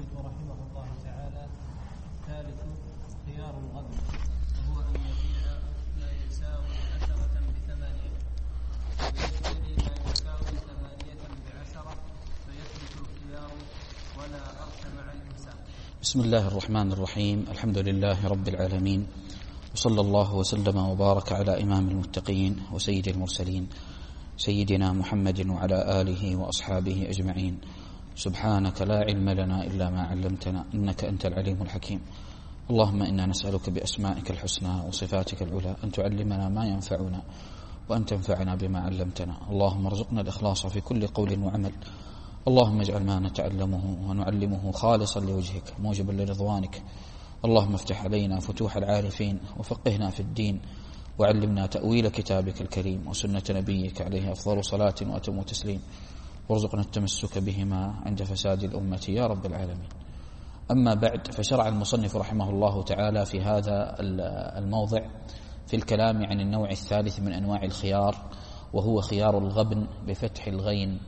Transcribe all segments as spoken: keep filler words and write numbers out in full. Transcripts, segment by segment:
المصنف رحمه الله تعالى: ثالث خيار الغبن، وهو أن يبيع ما يساوي عشرة بثمانية ويشتري ما يساوي ثمانية بعشرة فيثبت الخيار ولا أرث مع الإنسان. بسم الله الرحمن الرحيم. الحمد لله رب العالمين، وصلى الله وسلم وبارك على إمام المتقين وسيد المرسلين سيدنا محمد وعلى آله وأصحابه أجمعين. سبحانك لا علم لنا إلا ما علمتنا إنك أنت العليم الحكيم. اللهم إنا نسألك بأسمائك الحسنى وصفاتك العلى أن تعلمنا ما ينفعنا وأن تنفعنا بما علمتنا. اللهم ارزقنا الإخلاص في كل قول وعمل. اللهم اجعل ما نتعلمه ونعلمه خالصا لوجهك موجبا لرضوانك. اللهم افتح علينا فتوح العارفين وفقهنا في الدين وعلمنا تأويل كتابك الكريم وسنة نبيك عليه أفضل صلاة وأتم تسليم، وارزقنا التمسك بهما عند فساد الأمة يا رب العالمين. أما بعد، فشرع المصنف رحمه الله تعالى في هذا الموضع في الكلام عن النوع الثالث من أنواع الخيار، وهو خيار الغبن بفتح الغين.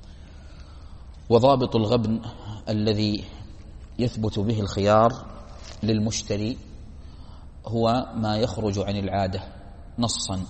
وضابط الغبن الذي يثبت به الخيار للمشتري هو ما يخرج عن العادة نصا،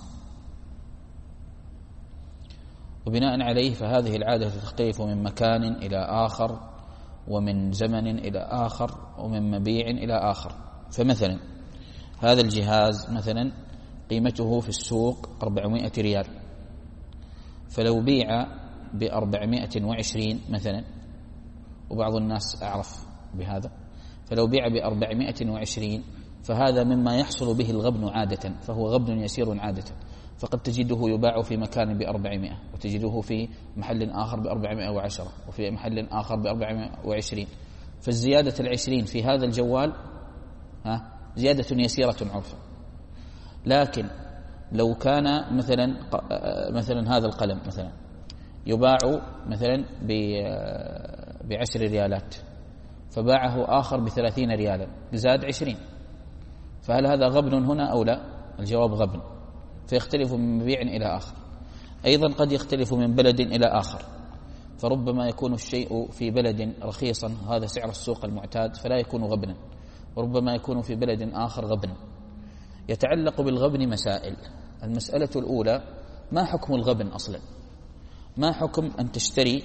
وبناء عليه فهذه العادة تختلف من مكان إلى آخر ومن زمن إلى آخر ومن مبيع إلى آخر. فمثلا هذا الجهاز مثلا قيمته في السوق أربعمائة ريال، فلو بيع بأربعمائة وعشرين مثلا، وبعض الناس أعرف بهذا، فلو بيع بأربعمائة وعشرين فهذا مما يحصل به الغبن عادة، فهو غبن يسير عادة. فقد تجده يباع في مكان بأربعمائة، وتجده في محل آخر بأربعمائة وعشرة، وفي محل آخر بأربعمائة وعشرين. فالزيادة العشرين في هذا الجوال ها زيادة يسيرة عرفا. لكن لو كان مثلا مثلا هذا القلم مثلا يباع مثلا بعشر ريالات، فباعه آخر بثلاثين ريالا، زاد عشرين، فهل هذا غبن هنا أو لا؟ الجواب غبن. فيختلف من مبيع إلى آخر. أيضا قد يختلف من بلد إلى آخر، فربما يكون الشيء في بلد رخيصا، هذا سعر السوق المعتاد، فلا يكون غبنا، وربما يكون في بلد آخر غبن. يتعلق بالغبن مسائل. المسألة الأولى: ما حكم الغبن أصلا؟ ما حكم أن تشتري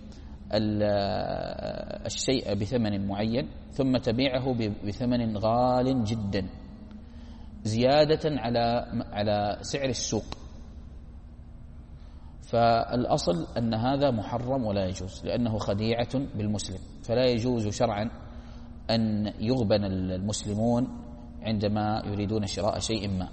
الشيء بثمن معين ثم تبيعه بثمن غال جدا زيادة على على سعر السوق؟ فالأصل أن هذا محرم ولا يجوز، لأنه خديعة بالمسلم، فلا يجوز شرعا أن يغبن المسلمون عندما يريدون شراء شيء ما.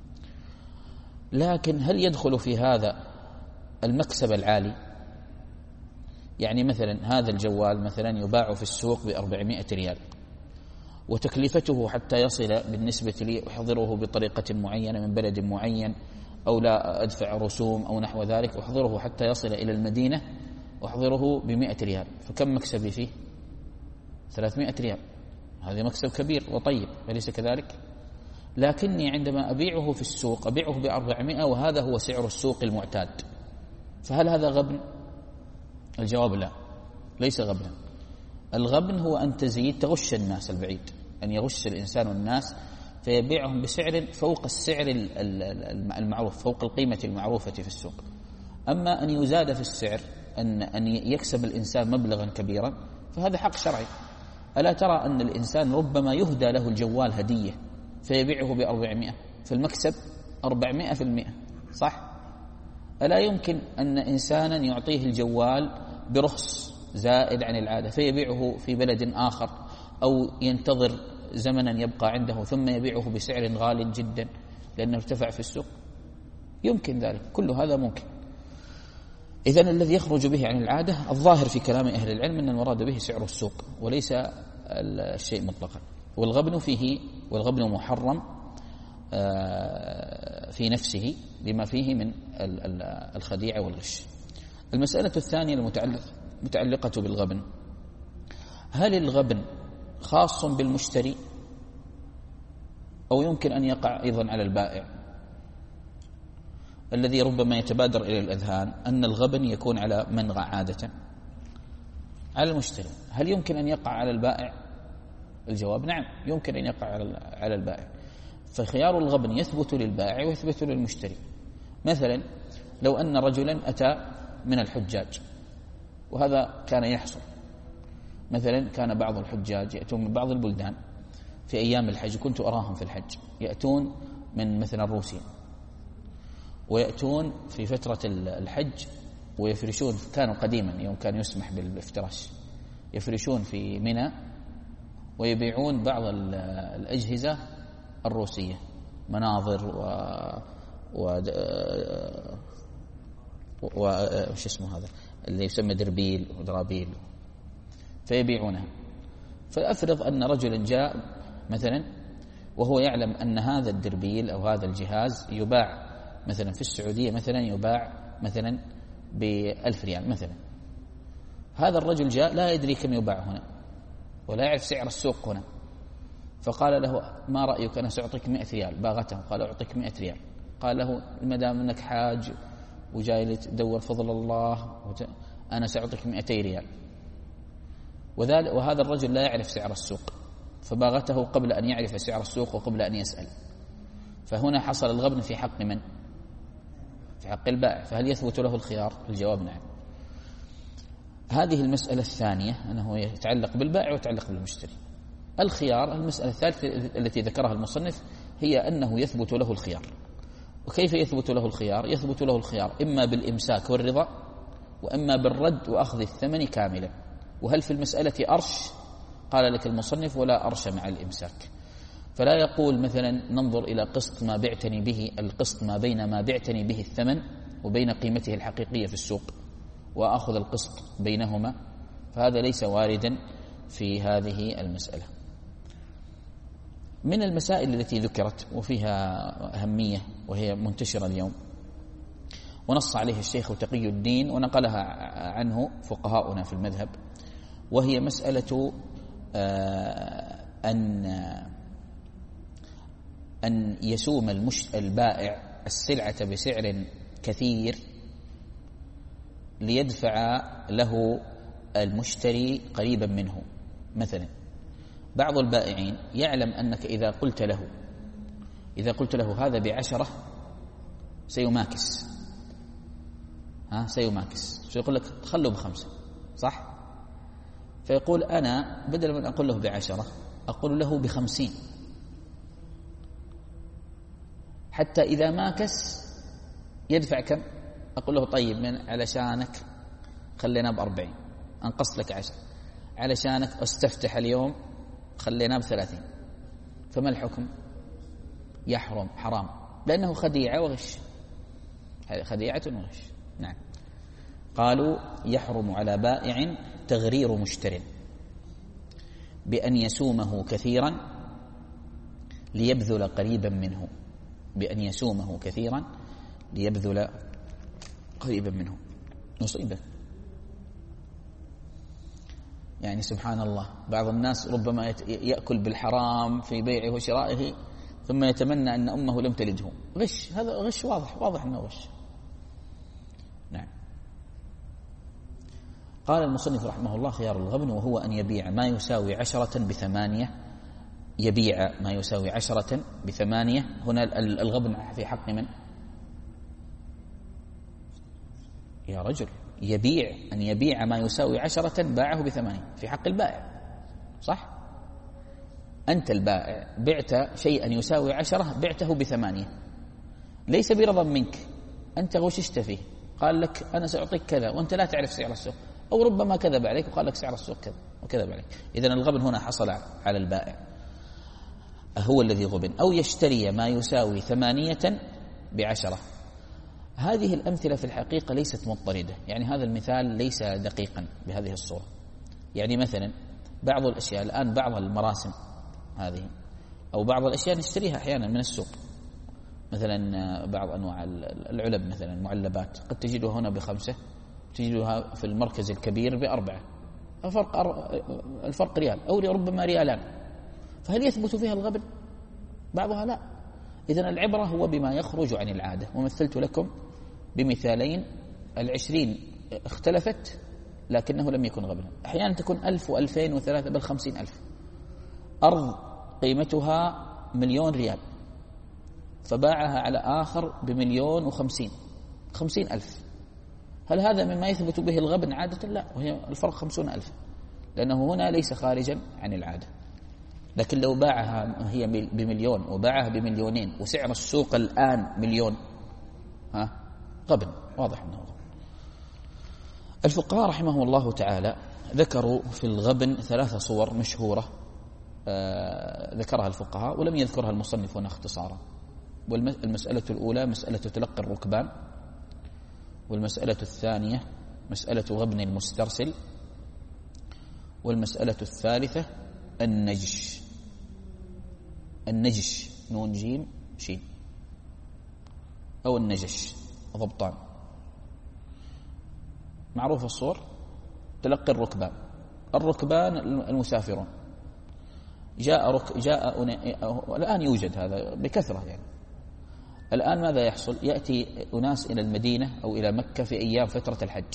لكن هل يدخل في هذا المكسب العالي؟ يعني مثلا هذا الجوال مثلا يباع في السوق بأربعمائة ريال، وتكلفته حتى يصل بالنسبة لي أحضره بطريقة معينة من بلد معين، أو لا أدفع رسوم أو نحو ذلك، أحضره حتى يصل إلى المدينة أحضره بمائة ريال، فكم مكسبي فيه؟ ثلاثمائة ريال. هذا مكسب كبير وطيب، أليس كذلك؟ لكني عندما أبيعه في السوق أبيعه بأربعمائة، وهذا هو سعر السوق المعتاد، فهل هذا غبن؟ الجواب لا، ليس غبنا. الغبن هو أن تزيد تغش الناس البعيد، أن يغش الإنسان الناس فيبيعهم بسعر فوق السعر المعروف، فوق القيمة المعروفة في السوق. أما أن يزاد في السعر، أن أن يكسب الإنسان مبلغا كبيرا، فهذا حق شرعي. ألا ترى أن الإنسان ربما يهدى له الجوال هدية فيبيعه بأربعمائة، فالمكسب أربعمائة في المئة، صح؟ ألا يمكن أن إنسانا يعطيه الجوال برخص زائد عن العادة فيبيعه في بلد آخر، أو ينتظر زمنا يبقى عنده ثم يبيعه بسعر غال جدا لأنه ارتفع في السوق؟ يمكن ذلك، كل هذا ممكن. إذن الذي يخرج به عن العادة الظاهر في كلام أهل العلم أن المراد به سعر السوق وليس الشيء مطلقا. والغبن فيه والغبن محرم في نفسه لما فيه من الخديعة والغش. المسألة الثانية المتعلقة بالغبن: هل الغبن خاص بالمشتري أو يمكن أن يقع أيضا على البائع؟ الذي ربما يتبادر إلى الأذهان أن الغبن يكون على من عادة، على المشتري. هل يمكن أن يقع على البائع؟ الجواب نعم، يمكن أن يقع على البائع. فخيار الغبن يثبت للبائع ويثبت للمشتري. مثلا لو أن رجلا أتى من الحجاج، وهذا كان يحصل، مثلا كان بعض الحجاج يأتون من بعض البلدان في أيام الحج، كنت أراهم في الحج يأتون من مثلا روسيا، ويأتون في فترة الحج ويفرشون، كانوا قديما يوم كان يسمح بالافتراش، يفرشون في منى ويبيعون بعض الأجهزة الروسية، مناظر و و وش اسمه هذا اللي يسمى دربيل ودرابيل، فيبيعونها. فأفرض أن رجلا جاء مثلا وهو يعلم أن هذا الدربيل أو هذا الجهاز يباع مثلا في السعودية، مثلا يباع مثلا بألف ريال مثلا. هذا الرجل جاء لا يدري كم يباع هنا ولا يعرف سعر السوق هنا، فقال له ما رأيك أنا سأعطيك مئة ريال. باغته، قال أعطيك مئة ريال. قال له ما دام أنك حاج وجاي تدور فضل الله أنا سأعطيك مئتي ريال. وهذا الرجل لا يعرف سعر السوق، فباغته قبل أن يعرف سعر السوق وقبل أن يسأل. فهنا حصل الغبن في حق من؟ في حق البائع. فهل يثبت له الخيار؟ الجواب نعم. هذه المسألة الثانية أنه يتعلق بالبائع ويتعلق بالمشتري. الخيار، المسألة الثالثة التي ذكرها المصنف هي أنه يثبت له الخيار. وكيف يثبت له الخيار؟ يثبت له الخيار إما بالإمساك والرضا، وإما بالرد وأخذ الثمن كاملا. وهل في المسألة أرش؟ قال لك المصنف ولا أرش مع الإمساك. فلا يقول مثلا ننظر إلى قسط ما بعتني به، القسط ما بين ما بعتني به الثمن وبين قيمته الحقيقية في السوق وأخذ القسط بينهما، فهذا ليس واردا في هذه المسألة. من المسائل التي ذكرت وفيها أهمية وهي منتشرة اليوم ونص عليها الشيخ تقي الدين ونقلها عنه فقهاؤنا في المذهب، وهي مسألة أن أن يسوم المش... البائع السلعة بسعر كثير ليدفع له المشتري قريبا منه. مثلا بعض البائعين يعلم أنك إذا قلت له إذا قلت له هذا بعشرة سيماكس، ها سيماكس، فيقول لك خلوا بخمسة، صح؟ فيقول أنا بدل من أقول له بعشرة أقول له بخمسين، حتى إذا ماكس يدفع كم؟ أقول له طيب من علشانك خلينا بأربعين، أنقص لك عشر، علشانك استفتح اليوم خلينا بثلاثين. فما الحكم؟ يحرم، حرام، لأنه خديعة وغش، خديعة وغش. نعم. قالوا يحرم على بائع تغرير مشتر بأن يسومه كثيرا ليبذل قريبا منه، بأن يسومه كثيرا ليبذل قريبا منه. مصيبة يعني، سبحان الله، بعض الناس ربما يأكل بالحرام في بيعه وشرائه ثم يتمنى أن أمه لم تلده. غش، هذا غش واضح، واضح أنه غش. نعم. قال المصنف رحمه الله خيار الغبن وهو أن يبيع ما يساوي عشرة بثمانية، يبيع ما يساوي عشرة بثمانية. هنا الغبن في حق من؟ يا رجل، يبيع أن يبيع ما يساوي عشرة باعه بثمانية في حق البائع، صح؟ أنت البائع بعت شيئا يساوي عشرة بعته بثمانية، ليس برضا منك، أنت غششت فيه، قال لك أنا سأعطيك كذا وأنت لا تعرف سعر السوق، أو ربما كذب عليك وقال لك سعر السوق كذا وكذب عليك. إذن الغبن هنا حصل على البائع، هو الذي غبن. أو يشتري ما يساوي ثمانية بعشرة. هذه الأمثلة في الحقيقة ليست مضطردة، يعني هذا المثال ليس دقيقا بهذه الصورة. يعني مثلا بعض الأشياء الآن، بعض المراسم هذه أو بعض الأشياء نشتريها أحيانا من السوق، مثلا بعض أنواع العلب مثلا المعلبات قد تجدها هنا بخمسة، تجدها في المركز الكبير بأربعة، الفرق الفرق ريال أو ربما ريالان. فهل يثبت فيها الغبن؟ بعضها لا. إذن العبرة هو بما يخرج عن العادة. ومثلت لكم بمثالين، العشرين اختلفت لكنه لم يكن غبنا. أحيانا تكون ألف وألفين وثلاثة بل خمسين ألف. أرض قيمتها مليون ريال فباعها على آخر بمليون وخمسين خمسين ألف. هل هذا مما يثبت به الغبن عادة؟ لا، وهي الفرق خمسون ألف، لأنه هنا ليس خارجا عن العادة. لكن لو باعها هي بمليون وباعها بمليونين وسعر السوق الآن مليون، ها غبن، واضح أنه غبن. الفقهاء رحمه الله تعالى ذكروا في الغبن ثلاثة صور مشهورة آه ذكرها الفقهاء ولم يذكرها المصنف هنا اختصارا. والمسألة الأولى مسألة تلقي الركبان، والمسألة الثانية مسألة غبن المسترسل، والمسألة الثالثة النجش. النجش نون جيم شين أو النجش ضبطان. معروف الصور. تلقي الركبان، الركبان المسافرون. جاء رك جاء الآن يوجد هذا بكثرة يعني. الآن ماذا يحصل؟ يأتي أناس إلى المدينة أو إلى مكة في أيام فترة الحج،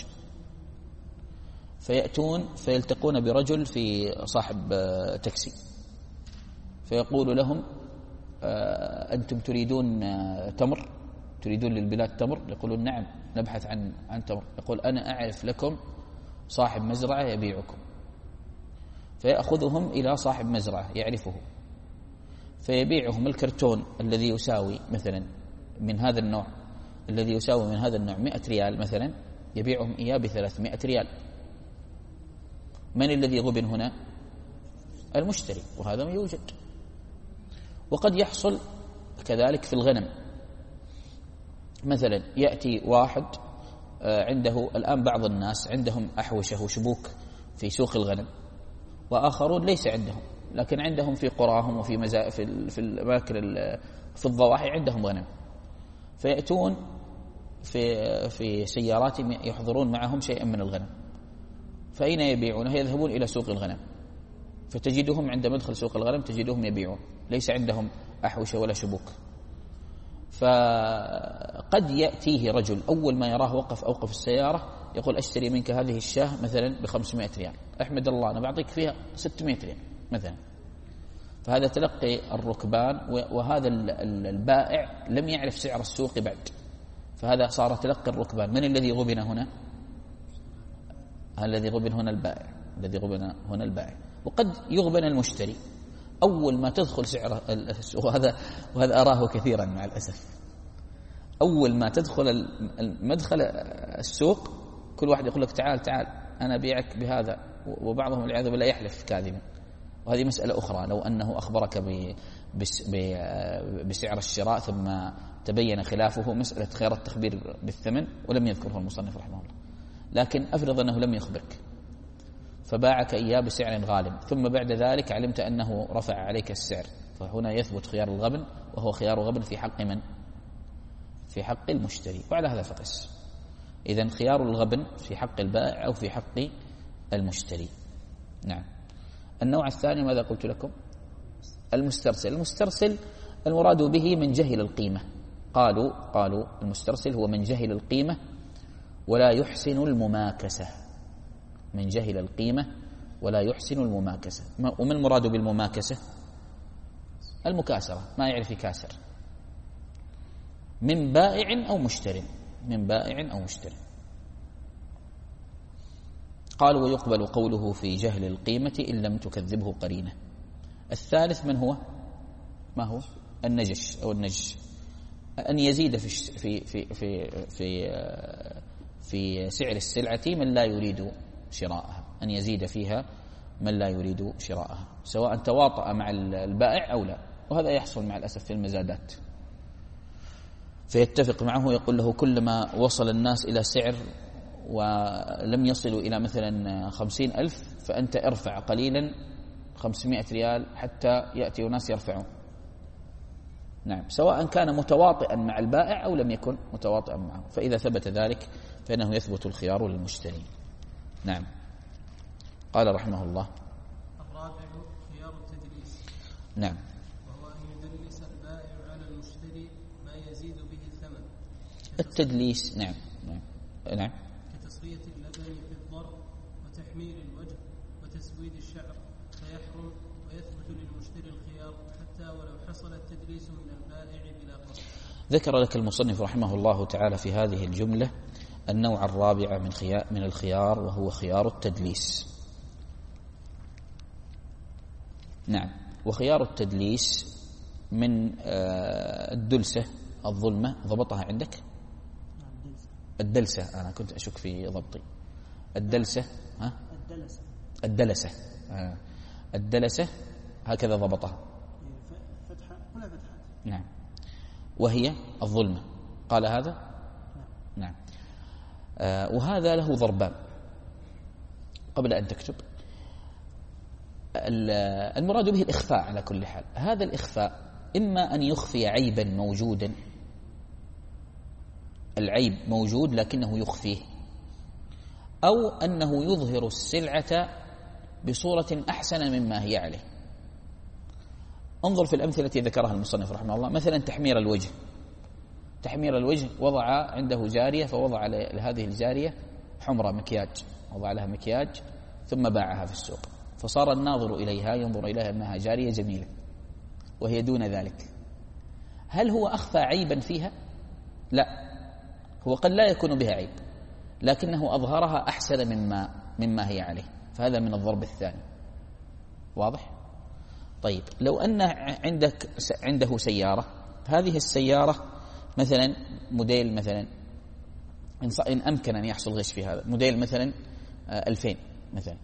فيأتون فيلتقون برجل في صاحب تاكسي فيقول لهم أنتم تريدون تمر؟ تريدون للبلاد تمر؟ يقولون نعم نبحث عن عن تمر. يقول أنا أعرف لكم صاحب مزرعة يبيعكم. فيأخذهم إلى صاحب مزرعة يعرفه فيبيعهم الكرتون الذي يساوي مثلا من هذا النوع الذي يساوي من هذا النوع مئة ريال مثلا، يبيعهم إياه بثلاثمائة ريال. من الذي غبن هنا؟ المشتري، وهذا ما يوجد. وقد يحصل كذلك في الغنم. مثلا يأتي واحد عنده الآن بعض الناس عندهم أحوشة وشبوك في سوق الغنم، وآخرون ليس عندهم، لكن عندهم في قراهم وفي مزا... في في الأماكن في الضواحي عندهم غنم، فيأتون في في سياراتهم يحضرون معهم شيئا من الغنم. فأين يبيعونه؟ يذهبون إلى سوق الغنم، فتجدهم عند مدخل سوق الغنم تجدهم يبيعون، ليس عندهم أحوشة ولا شبوك. فقد يأتيه رجل أول ما يراه وقف أوقف السيارة يقول أشتري منك هذه الشاة مثلا بخمسمائة ريال، أحمد الله أنا بعطيك فيها ستمائة ريال مثلا. فهذا تلقي الركبان، وهذا البائع لم يعرف سعر السوق بعد، فهذا صار تلقي الركبان. من الذي غبن هنا؟ الذي غبن هنا البائع، الذي غبن هنا البائع. وقد يغبن المشتري أول ما تدخل سعر السوق، وهذا وهذا أراه كثيرا مع الأسف. أول ما تدخل المدخل السوق كل واحد يقول لك تعال تعال أنا أبيعك بهذا، وبعضهم والعياذ بالله يحلف كاذبا. وهذه مسألة أخرى، لو أنه أخبرك بسعر الشراء ثم تبين خلافه، مسألة خير التخبير بالثمن، ولم يذكره المصنف رحمه الله. لكن أفرض أنه لم يخبرك فباعك إياه بسعر غالب، ثم بعد ذلك علمت أنه رفع عليك السعر، فهنا يثبت خيار الغبن، وهو خيار غبن في حق من؟ في حق المشتري. وعلى هذا فقس. إذن خيار الغبن في حق البائع أو في حق المشتري. نعم. النوع الثاني ماذا قلت لكم؟ المسترسل. المسترسل المراد به من جهل القيمة. قالوا قالوا المسترسل هو من جهل القيمة ولا يحسن المماكسة. من جهل القيمة ولا يحسن المماكسة. وما المراد بالمماكسة؟ المكاسرة، ما يعرف يكاسر. من بائع أو مشتري، من بائع أو مشتري. قالوا ويقبل قوله في جهل القيمة إن لم تكذبه قرينة. الثالث من هو؟ ما هو؟ النجش أو النجش، أن يزيد في في في في في, في سعر السلعة من لا يريد شراءها، أن يزيد فيها من لا يريد شراءها، سواء تواطأ مع البائع أو لا. وهذا يحصل مع الأسف في المزادات، فيتفق معه يقول له كلما وصل الناس إلى سعر ولم يصلوا إلى مثلا خمسين ألف فأنت ارفع قليلا خمسمائة ريال حتى يأتي ناس يرفعون. نعم، سواء كان متواطئا مع البائع أو لم يكن متواطئا معه. فإذا ثبت ذلك فإنه يثبت الخيار للمشتري. نعم. قال رحمه الله: الرابع خيار التدليس. نعم. وهو أن يدلس البائع على المشتري ما يزيد به الثمن. التدليس. نعم نعم نعم. كتصفية اللبن في الضر وتحمير الوجه وتسويد الشعر فيحرم، ويثبت للمشتري الخيار حتى ولو حصل التدليس من البائع بلا قصد. ذكر لك المصنف رحمه الله تعالى في هذه الجملة النوع الرابع من خيار من الخيار، وهو خيار التدليس. نعم، وخيار التدليس من الدلسة الظلمة، ضبطها عندك؟ الدلسة، أنا كنت أشك في ضبطي. الدلسة، ها؟ الدلسة الدلسة آه. الدلسة هكذا ضبطها، فتحة ولا فتحة. نعم، وهي الظلمة، قال هذا؟ نعم, نعم. آه وهذا له ضربان. قبل أن تكتب، المراد به الإخفاء على كل حال. هذا الإخفاء إما أن يخفي عيبا موجودا، العيب موجود لكنه يخفيه، أو أنه يظهر السلعة بصورة أحسن مما هي عليه. انظر في الأمثلة التي ذكرها المصنف رحمه الله. مثلا تحمير الوجه، تحمير الوجه، وضع عنده جارية فوضع لهذه الجارية حمرة مكياج، وضع لها مكياج ثم باعها في السوق، فصار الناظر إليها ينظر إليها أنها جارية جميلة وهي دون ذلك. هل هو أخفى عيبا فيها؟ لا، هو قد لا يكون بها عيب لكنه أظهرها أحسن مما مما هي عليه، فهذا من الضرب الثاني. واضح؟ طيب، لو أن عندك عنده سيارة، هذه السيارة مثلا موديل مثلا إن أمكن أن يحصل غش في هذا، موديل مثلا ألفين مثلا،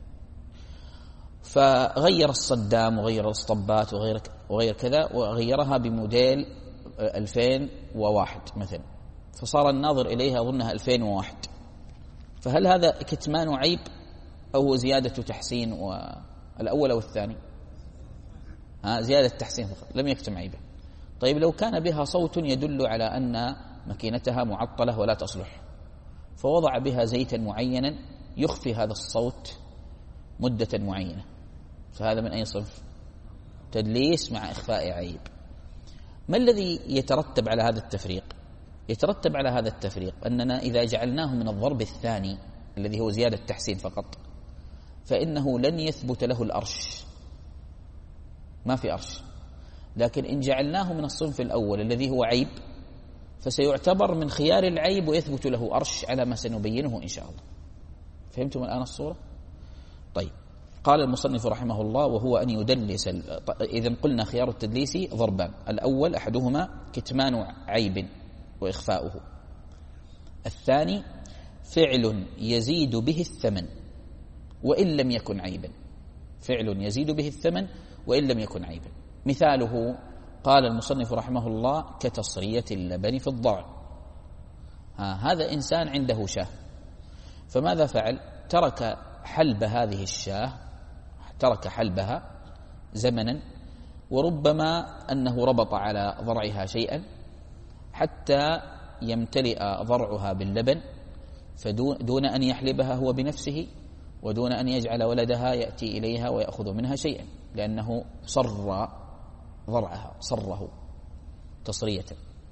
فغير الصدام وغير الاسطبات وغير وغير كذا، وغيرها بموديل ألفين وواحد مثلا، فصار الناظر إليها أظنها ألفين وواحد. فهل هذا كتمان عيب أو زيادة تحسين؟ والأول أو الثاني؟ ها، زيادة تحسين فقط، لم يكتم عيبه. طيب، لو كان بها صوت يدل على أن ماكينتها معطلة ولا تصلح، فوضع بها زيتا معينا يخفي هذا الصوت مدة معينة، فهذا من أي صنف؟ تدليس مع إخفاء عيب. ما الذي يترتب على هذا التفريق؟ يترتب على هذا التفريق أننا إذا جعلناه من الضرب الثاني الذي هو زيادة تحسين فقط، فإنه لن يثبت له الأرش، ما في أرش. لكن إن جعلناه من الصنف الأول الذي هو عيب، فسيعتبر من خيار العيب ويثبت له أرش على ما سنبينه إن شاء الله. فهمتم الآن الصورة؟ طيب، قال المصنف رحمه الله: وهو أن يدلس. إذن قلنا خيار التدليس ضربان: الأول أحدهما كتمان عيب وإخفاؤه، الثاني فعل يزيد به الثمن وإن لم يكن عيبا، فعل يزيد به الثمن وإن لم يكن عيبا. مثاله قال المصنف رحمه الله: كتصرية اللبن في الضع. هذا إنسان عنده شاه، فماذا فعل؟ ترك حلب هذه الشاه، ترك حلبها زمنا، وربما أنه ربط على ضرعها شيئا حتى يمتلئ ضرعها باللبن، فدون أن يحلبها هو بنفسه ودون أن يجعل ولدها يأتي إليها ويأخذ منها شيئا، لأنه صر ضرعها، صره تصرية.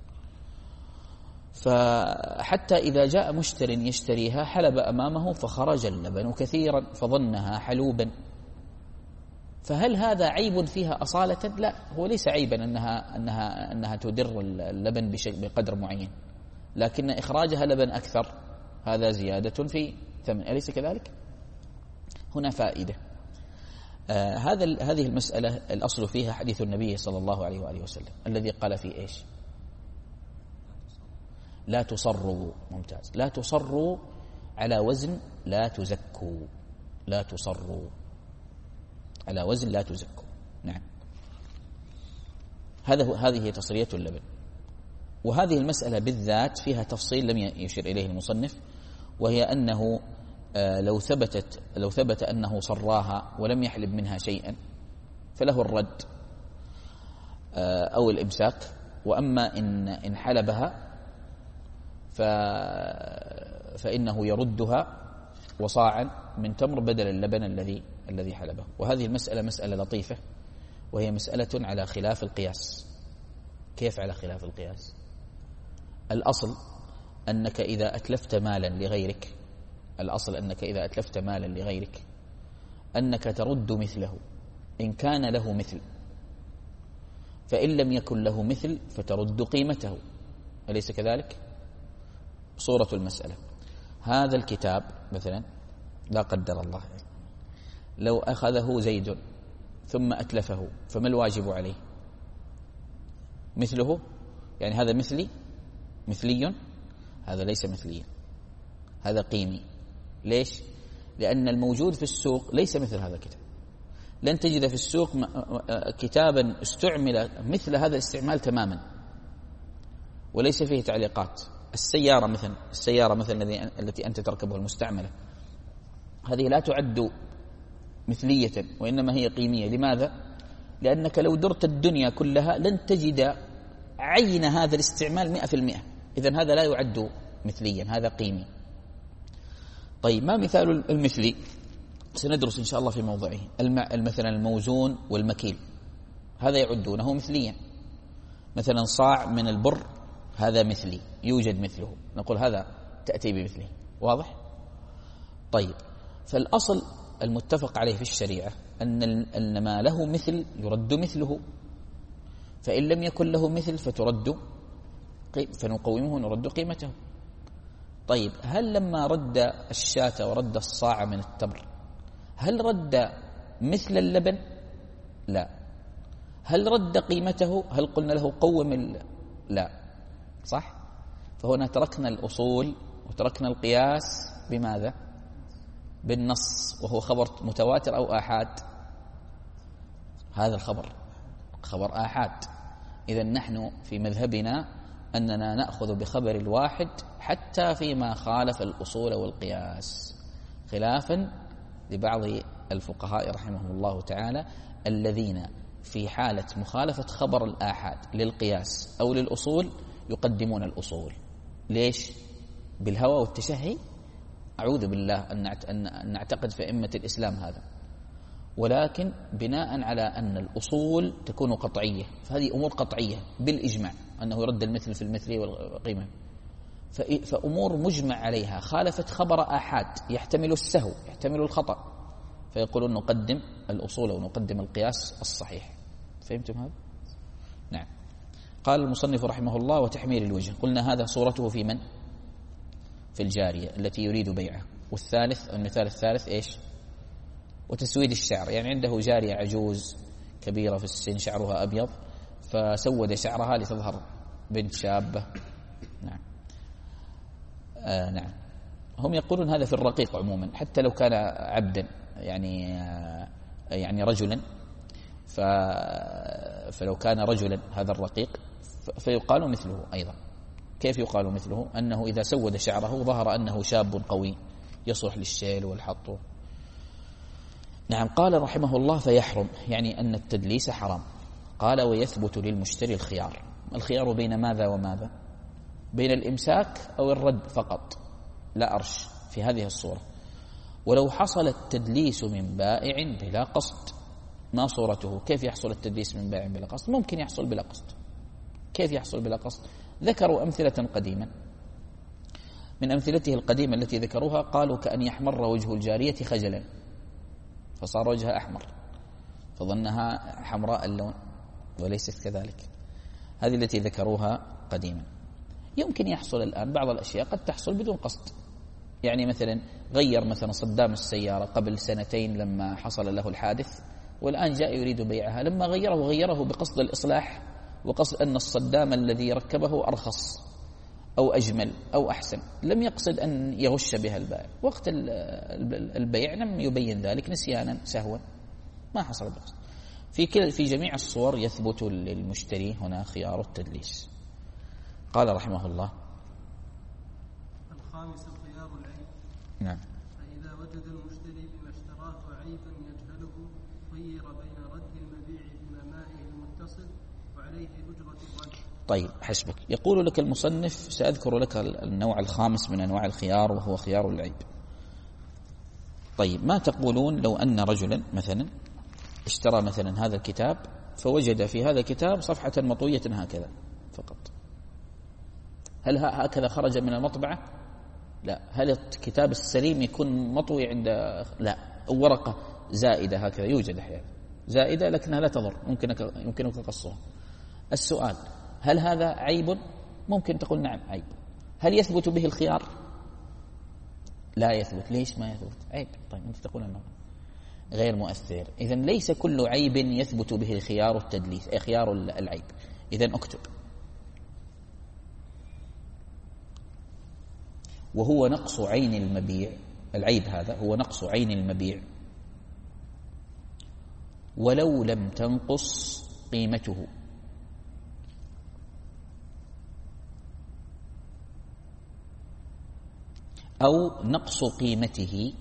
فحتى إذا جاء مشتر يشتريها حلب أمامه فخرج اللبن كثيرا فظنها حلوبا، فهل هذا عيب فيها أصالة؟ لا، هو ليس عيبا أنها, أنها, أنها تدر اللبن بقدر معين، لكن إخراجها لبن أكثر هذا زيادة في ثمن، أليس كذلك؟ هنا فائدة. آه هذا هذه المسألة الأصل فيها حديث النبي صلى الله عليه وآله وسلم الذي قال فيه إيش؟ لا تصروا. ممتاز. لا تصروا على وزن لا تزكوا، لا تصروا على وزن لا تزكوا. نعم، هذا هذه هي تصرية اللبن. وهذه المسألة بالذات فيها تفصيل لم يشير إليه المصنف، وهي أنه لو ثبتت لو ثبت أنه صراها ولم يحلب منها شيئا فله الرد أو الإمساك، وأما إن إن حلبها فإنه يردها وصاعا من تمر بدل اللبن الذي الذي حلبه. وهذه المسألة مسألة لطيفة، وهي مسألة على خلاف القياس. كيف على خلاف القياس؟ الأصل أنك إذا أتلفت مالا لغيرك الأصل أنك إذا أتلفت مالا لغيرك أنك ترد مثله إن كان له مثل، فإن لم يكن له مثل فترد قيمته، أليس كذلك؟ صورة المسألة: هذا الكتاب مثلا لا قدر الله لو أخذه زيد ثم أتلفه فما الواجب عليه؟ مثله، يعني هذا مثلي مثلي، هذا ليس مثليا، هذا قيمي. ليش؟ لأن الموجود في السوق ليس مثل هذا الكتاب. لن تجد في السوق كتابا استعمل مثل هذا الاستعمال تماما وليس فيه تعليقات. السيارة مثلا السيارة مثلا التي أنت تركبها المستعملة، هذه لا تعد مثلية وإنما هي قيمية. لماذا؟ لأنك لو درت الدنيا كلها لن تجد عين هذا الاستعمال مئة في المئة، إذن هذا لا يعد مثليا، هذا قيمي. طيب، ما مثال المثلي؟ سندرس إن شاء الله في موضعه. مثلا الموزون والمكيل، هذا يعدونه مثليا. مثلا صاع من البر، هذا مثلي يوجد مثله، نقول هذا تأتي بمثله. واضح؟ طيب، فالأصل المتفق عليه في الشريعة أن ما له مثل يرد مثله، فإن لم يكن له مثل فترد فنقومه نرد قيمته. طيب، هل لما رد الشاة ورد الصاع من التمر هل رد مثل اللبن؟ لا. هل رد قيمته؟ هل قلنا له قوم ال... لا، صح؟ فهنا تركنا الأصول وتركنا القياس بماذا؟ بالنص، وهو خبر متواتر أو آحاد؟ هذا الخبر خبر آحاد. إذن نحن في مذهبنا أننا نأخذ بخبر الواحد حتى فيما خالف الأصول والقياس، خلافا لبعض الفقهاء رحمهم الله تعالى الذين في حالة مخالفة خبر الآحاد للقياس أو للأصول يقدمون الأصول. ليش؟ بالهوى والتشهي؟ أعوذ بالله أن نعتقد في أئمة الإسلام هذا، ولكن بناء على أن الأصول تكون قطعية، فهذه أمور قطعية بالإجماع أنه يرد المثل في المثل والقيمة. فأمور مجمع عليها خالفت خبر آحاد يحتمل السهو يحتمل الخطأ، فيقولون نقدم الأصول ونقدم القياس الصحيح. فهمتم هذا؟ نعم. قال المصنف رحمه الله: وتحمير الوجه. قلنا هذا صورته في من؟ في الجارية التي يريد بيعها. والثالث المثال الثالث إيش؟ وتسويد الشعر، يعني عنده جارية عجوز كبيرة في السن شعرها أبيض فسود شعرها لتظهر بنت شابة. نعم. آه نعم. هم يقولون هذا في الرقيق عموما، حتى لو كان عبدا، يعني آه يعني رجلا، فلو كان رجلا هذا الرقيق فيقال مثله أيضا. كيف يقال مثله؟ أنه إذا سود شعره ظهر أنه شاب قوي يصلح للشيل والحط. نعم. قال رحمه الله: فيحرم، يعني أن التدليس حرام. قال: ويثبت للمشتري الخيار. الخيار بين ماذا وماذا؟ بين الإمساك أو الرد فقط، لا أرش في هذه الصورة. ولو حصل التدليس من بائع بلا قصد، ما صورته؟ كيف يحصل التدليس من بائع بلا قصد؟ ممكن يحصل بلا قصد. كيف يحصل بلا قصد؟ ذكروا أمثلة قديما. من أمثلته القديمة التي ذكروها قالوا: كأن يحمر وجه الجارية خجلا فصار وجهها أحمر فظنها حمراء اللون وليست كذلك. هذه التي ذكروها قديما. يمكن يحصل الآن بعض الأشياء قد تحصل بدون قصد، يعني مثلا غير مثلا صدام السيارة قبل سنتين لما حصل له الحادث، والآن جاء يريد بيعها، لما غيره غيره بقصد الإصلاح وقصد أن الصدام الذي ركبه أرخص أو أجمل أو أحسن، لم يقصد أن يغش بها البائع. وقت البيع لم يبين ذلك نسيانا سهوا، ما حصل بقصد. في كل في جميع الصور يثبت للمشتري هنا خيار التدليس. قال رحمه الله: الخامس خيار العيب. نعم. فإذا وجد المشتري بما اشتراه عيبا يجهله خير بين رد المبيع بنمائه المتصل وعليه أجرة الرد. طيب، حسبك. يقول لك المصنف: سأذكر لك النوع الخامس من أنواع الخيار وهو خيار العيب. طيب، ما تقولون لو أن رجلا مثلا اشترى مثلا هذا الكتاب فوجد في هذا الكتاب صفحة مطوية هكذا فقط، هل هكذا خرج من المطبعة؟ لا. هل الكتاب السليم يكون مطوي عند لا ورقة زائدة هكذا يوجد أحيانا زائدة لكنها لا تضر يمكنك يمكنك قصها. السؤال هل هذا عيب؟ ممكن تقول نعم عيب. هل يثبت به الخيار؟ لا يثبت. ليش ما يثبت؟ عيب. طيب أنت تقول أنه غير مؤثر. إذن ليس كل عيب يثبت به الخيار التدليس أي خيار العيب. إذن اكتب وهو نقص عين المبيع. العيب هذا هو نقص عين المبيع ولو لم تنقص قيمته أو نقص قيمته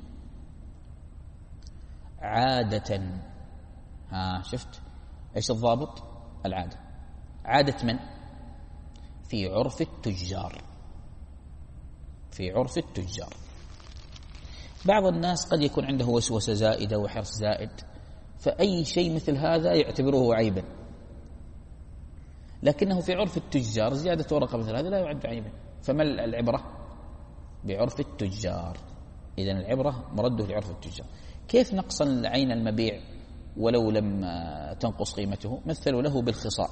عادة. ها شفت إيش الضابط؟ العادة. عادة من؟ في عرف التجار. في عرف التجار. بعض الناس قد يكون عنده وسوسة زائدة وحرص زائد فأي شيء مثل هذا يعتبره عيبا، لكنه في عرف التجار زيادة ورقة مثل هذا لا يعد عيبا. فما العبرة؟ بعرف التجار. إذن العبرة مرده لعرف التجار. كيف نقص عين المبيع ولو لم تنقص قيمته؟ مثلوا له بالخصاء.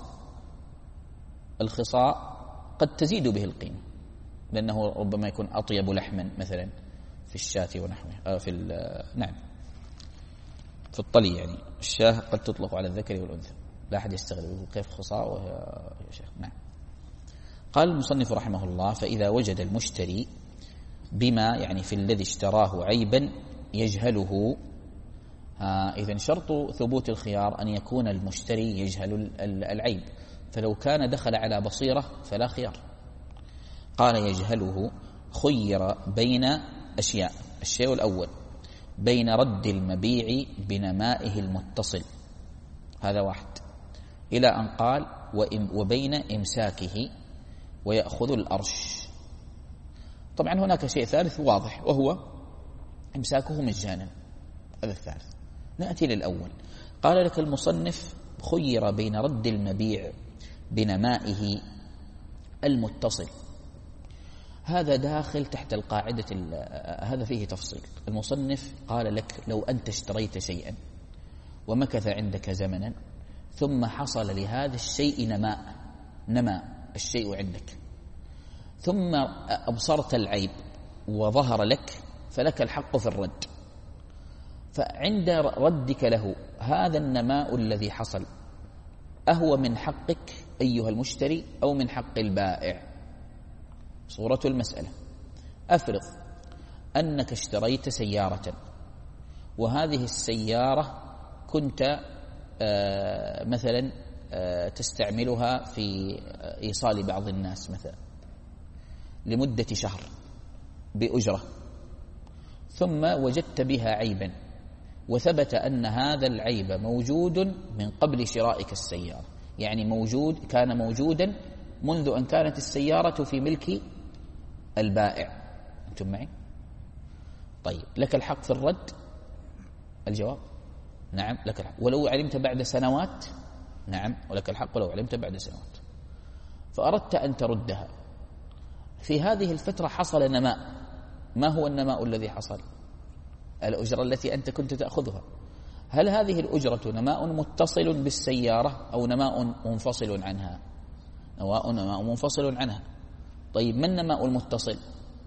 الخصاء قد تزيد به القيمة لأنه ربما يكون أطيب لحما مثلا في الشاة ونحوه في نعم في الطلي. يعني الشاة قد تطلق على الذكر والأنثى لا أحد يستغرب كيف خصاء وهي يا شيخ. نعم. قال المصنف رحمه الله فإذا وجد المشتري بما يعني في الذي اشتراه عيبا يجهله. إذن شرط ثبوت الخيار أن يكون المشتري يجهل العيب، فلو كان دخل على بصيرة فلا خيار. قال يجهله خير بين أشياء. الشيء الأول بين رد المبيع بنمائه المتصل، هذا واحد، إلى أن قال وبين إمساكه ويأخذ الأرش. طبعا هناك شيء ثالث واضح وهو إمساكه مجانا، هذا الثالث. نأتي للأول. قال لك المصنف خير بين رد المبيع بنمائه المتصل. هذا داخل تحت القاعدة، هذا فيه تفصيل. المصنف قال لك لو أنت اشتريت شيئا ومكث عندك زمنا ثم حصل لهذا الشيء نماء، نماء الشيء عندك، ثم أبصرت العيب وظهر لك، فلك الحق في الرد. فعند ردك له هذا النماء الذي حصل أهو من حقك أيها المشتري أو من حق البائع؟ صورة المسألة: أفرض أنك اشتريت سيارة وهذه السيارة كنت آه مثلا آه تستعملها في إيصال بعض الناس مثلا لمدة شهر بأجرة، ثم وجدت بها عيبا وثبت أن هذا العيب موجود من قبل شرائك السيارة، يعني موجود كان موجودا منذ أن كانت السيارة في ملك البائع. أنتم معي؟ طيب لك الحق في الرد؟ الجواب نعم لك الحق، ولو علمت بعد سنوات نعم ولك الحق ولو علمت بعد سنوات. فأردت أن تردها في هذه الفترة، حصل نماء. ما هو النماء الذي حصل؟ الأجرة التي أنت كنت تأخذها. هل هذه الأجرة نماء متصل بالسيارة أو نماء منفصل عنها؟ نماء نماء منفصل عنها. طيب ما النماء المتصل؟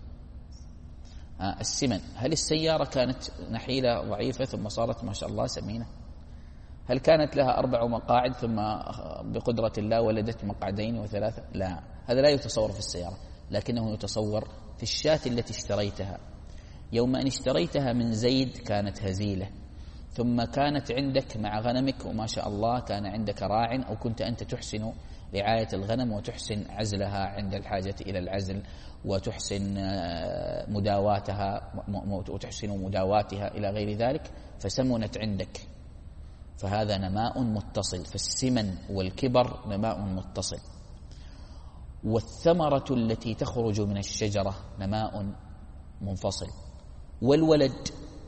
آه السمن. هل السيارة كانت نحيلة ضعيفة ثم صارت ما شاء الله سمينة؟ هل كانت لها أربع مقاعد ثم بقدرة الله ولدت مقعدين وثلاثة؟ لا، هذا لا يتصور في السيارة، لكنه يتصور في الشاة التي اشتريتها. يوم أن اشتريتها من زيد كانت هزيلة، ثم كانت عندك مع غنمك وما شاء الله كان عندك راع، أو كنت أنت تحسن رعاية الغنم وتحسن عزلها عند الحاجة إلى العزل، وتحسن مداواتها وتحسن مداواتها إلى غير ذلك، فسمنت عندك، فهذا نماء متصل. فالسمن والكبر نماء متصل. والثمرة التي تخرج من الشجرة نماء منفصل. والولد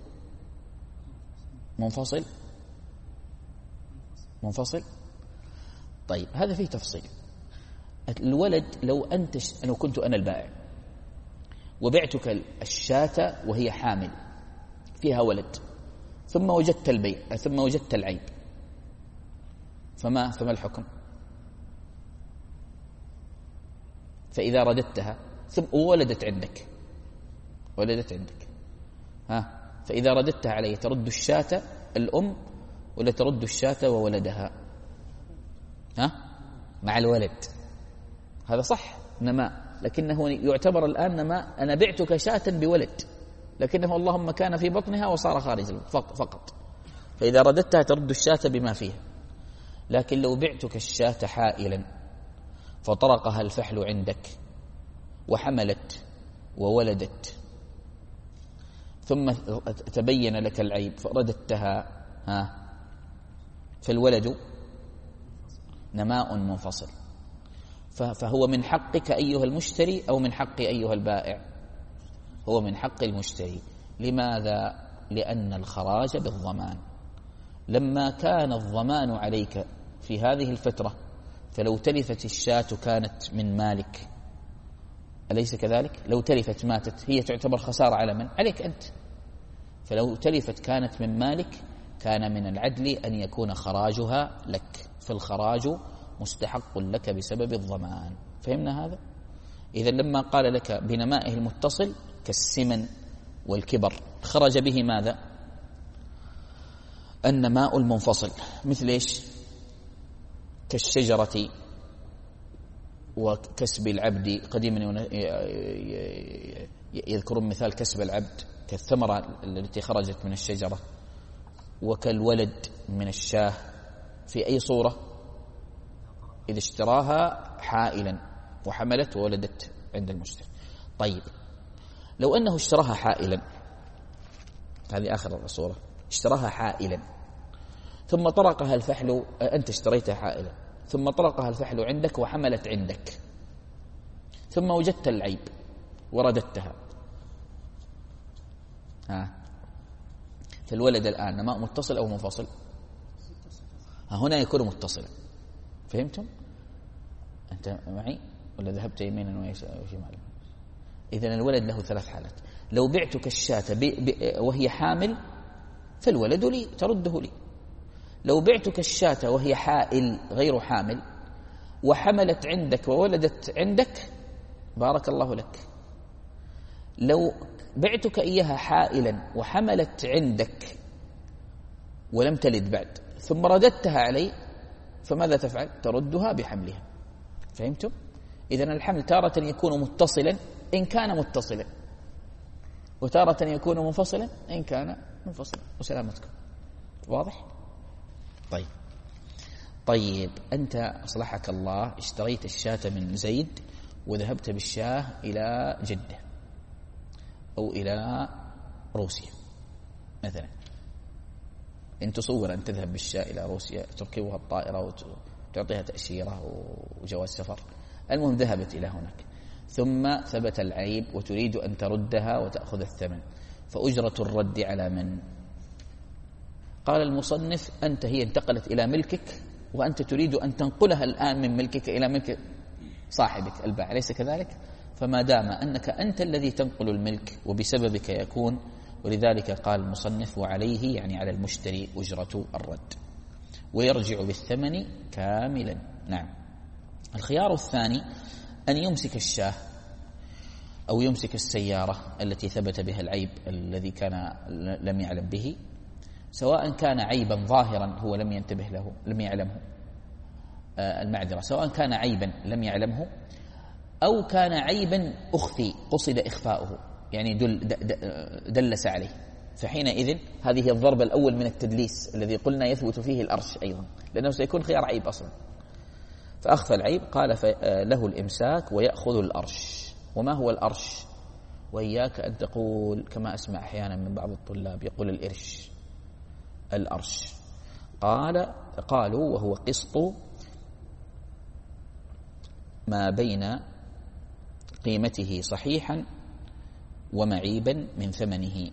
منفصل منفصل طيب هذا فيه تفصيل. الولد لو أنت لو كنت أنا البائع وبعتك الشاة وهي حامل فيها ولد، ثم وجدت البيع ثم وجدت العيب، فما فما الحكم؟ فإذا رددتها ثم ولدت عندك ولدت عندك ها فإذا رددتها عليه ترد الشاة الأم ولا ترد الشاة وولدها؟ ها مع الولد. هذا صح نماء، لكنه يعتبر الآن نماء، أنا بعتك شاة بولد، لكنه اللهم كان في بطنها وصار خارج فقط، فإذا رددتها ترد الشاة بما فيها. لكن لو بعتك الشاة حائلا فطرقها الفحل عندك وحملت وولدت، ثم تبين لك العيب فرددتها، ها فالولد نماء منفصل، فهو من حقك أيها المشتري أو من حق أيها البائع؟ هو من حق المشتري. لماذا؟ لأن الخراج بالضمان. لما كان الضمان عليك في هذه الفترة، فلو تلفت الشاة كانت من مالك، أليس كذلك؟ لو تلفت ماتت هي تعتبر خسارة على من؟ عليك أنت. فلو تلفت كانت من مالك، كان من العدل أن يكون خراجها لك، فالخراج مستحق لك بسبب الضمان. فهمنا هذا؟ إذا لما قال لك بنمائه المتصل كالسمن والكبر خرج به ماذا؟ النماء المنفصل. مثل إيش؟ كالشجرة وكسب العبد. قديما يذكرون مثال كسب العبد كالثمرة التي خرجت من الشجرة، وكالولد من الشاه. في أي صورة؟ إذا اشتراها حائلا وحملت وولدت عند المشتري. طيب لو أنه اشتراها حائلا، هذه آخر الصورة، اشتراها حائلا ثم طرقها الفحل، أنت اشتريتها حائلا ثم طرقها الفحل عندك وحملت عندك، ثم وجدت العيب ورددتها، ها فالولد الآن نماء متصل أو منفصل؟ ها هنا يكون متصلا. فهمتم؟ أنت معي ولا ذهبت يمينا وشمالا؟ إذن الولد له ثلاث حالات. لو بعتك الشاة وهي حامل فالولد لي، ترده لي. لو بعتك الشاة وهي حائل غير حامل وحملت عندك وولدت عندك، بارك الله لك. لو بعتك إياها حائلا وحملت عندك ولم تلد بعد ثم رددتها علي، فماذا تفعل؟ تردها بحملها. فهمتم؟ إذن الحمل تارة يكون متصلا إن كان متصلا، وتارة يكون منفصلا إن كان منفصلا. وسلامتكم. واضح؟ طيب طيب أنت أصلحك الله اشتريت الشاة من زيد وذهبت بالشاه إلى جدة أو إلى روسيا مثلا. إن تصور أن تذهب بالشاة إلى روسيا، تركبها الطائرة وتعطيها تأشيرة وجواز سفر، المهم ذهبت إلى هناك، ثم ثبت العيب وتريد أن تردها وتأخذ الثمن، فأجرة الرد على من؟ قال المصنف أنت هي انتقلت إلى ملكك وأنت تريد أن تنقلها الآن من ملكك إلى ملك صاحبك البائع، أليس كذلك؟ فما دام أنك أنت الذي تنقل الملك وبسببك يكون، ولذلك قال المصنف وعليه يعني على المشتري أجرة الرد ويرجع بالثمن كاملا. نعم. الخيار الثاني أن يمسك الشاه أو يمسك السيارة التي ثبت بها العيب الذي كان لم يعلم به، سواء كان عيبا ظاهرا هو لم ينتبه له لم يعلمه، المعذرة، سواء كان عيبا لم يعلمه أو كان عيبا أخفي قصد إخفاؤه، يعني دل دلس عليه، فحينئذ هذه الضرب الأول من التدليس الذي قلنا يثبت فيه الأرش أيضا، لأنه سيكون خيار عيب أصلا. فأخفى العيب قال له الإمساك ويأخذ الأرش. وما هو الأرش؟ وإياك أن تقول كما أسمع أحيانا من بعض الطلاب يقول الإرش، الأرش. قال قالوا وهو قسط ما بين قيمته صحيحا ومعيبا من ثمنه.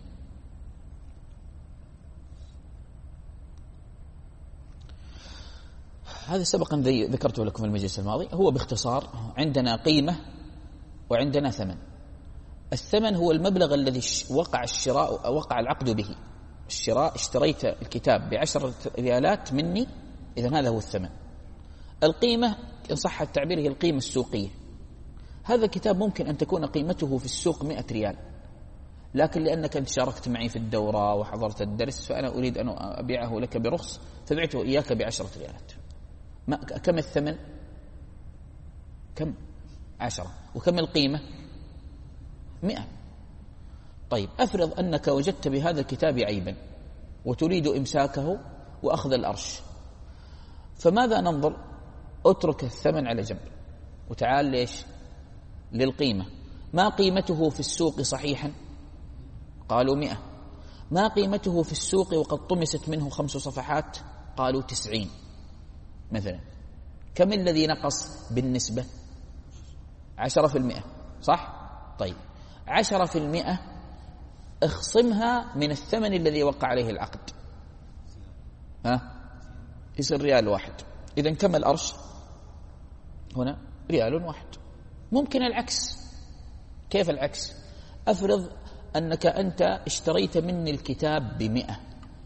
هذا سبقا ذكرته لكم في المجلس الماضي. هو باختصار عندنا قيمة وعندنا ثمن. الثمن هو المبلغ الذي وقع الشراء وقع العقد به. الشراء، اشتريت الكتاب بعشرة ريالات مني، إذن هذا هو الثمن. القيمة إن صح التعبير هي القيمة السوقية. هذا الكتاب ممكن أن تكون قيمته في السوق مئة ريال، لكن لأنك أنت شاركت معي في الدورة وحضرت الدرس فأنا أريد أن أبيعه لك برخص فبعته إياك بعشرة ريالات. كم الثمن؟ كم؟ عشرة. وكم القيمة؟ مئة. طيب أفرض أنك وجدت بهذا الكتاب عيبا وتريد إمساكه وأخذ الأرش، فماذا ننظر؟ اترك الثمن على جنب وتعال ليش؟ للقيمة. ما قيمته في السوق صحيحا؟ قالوا مئة. ما قيمته في السوق وقد طمست منه خمس صفحات؟ قالوا تسعين مثلا. كم الذي نقص بالنسبة؟ عشرة في المئة، صح؟ طيب عشرة في المئة اخصمها من الثمن الذي وقع عليه العقد، ها يصير ريال واحد. إذن كم الأرش هنا؟ ريال واحد. ممكن العكس. كيف العكس؟ أفرض أنك أنت اشتريت مني الكتاب بمئة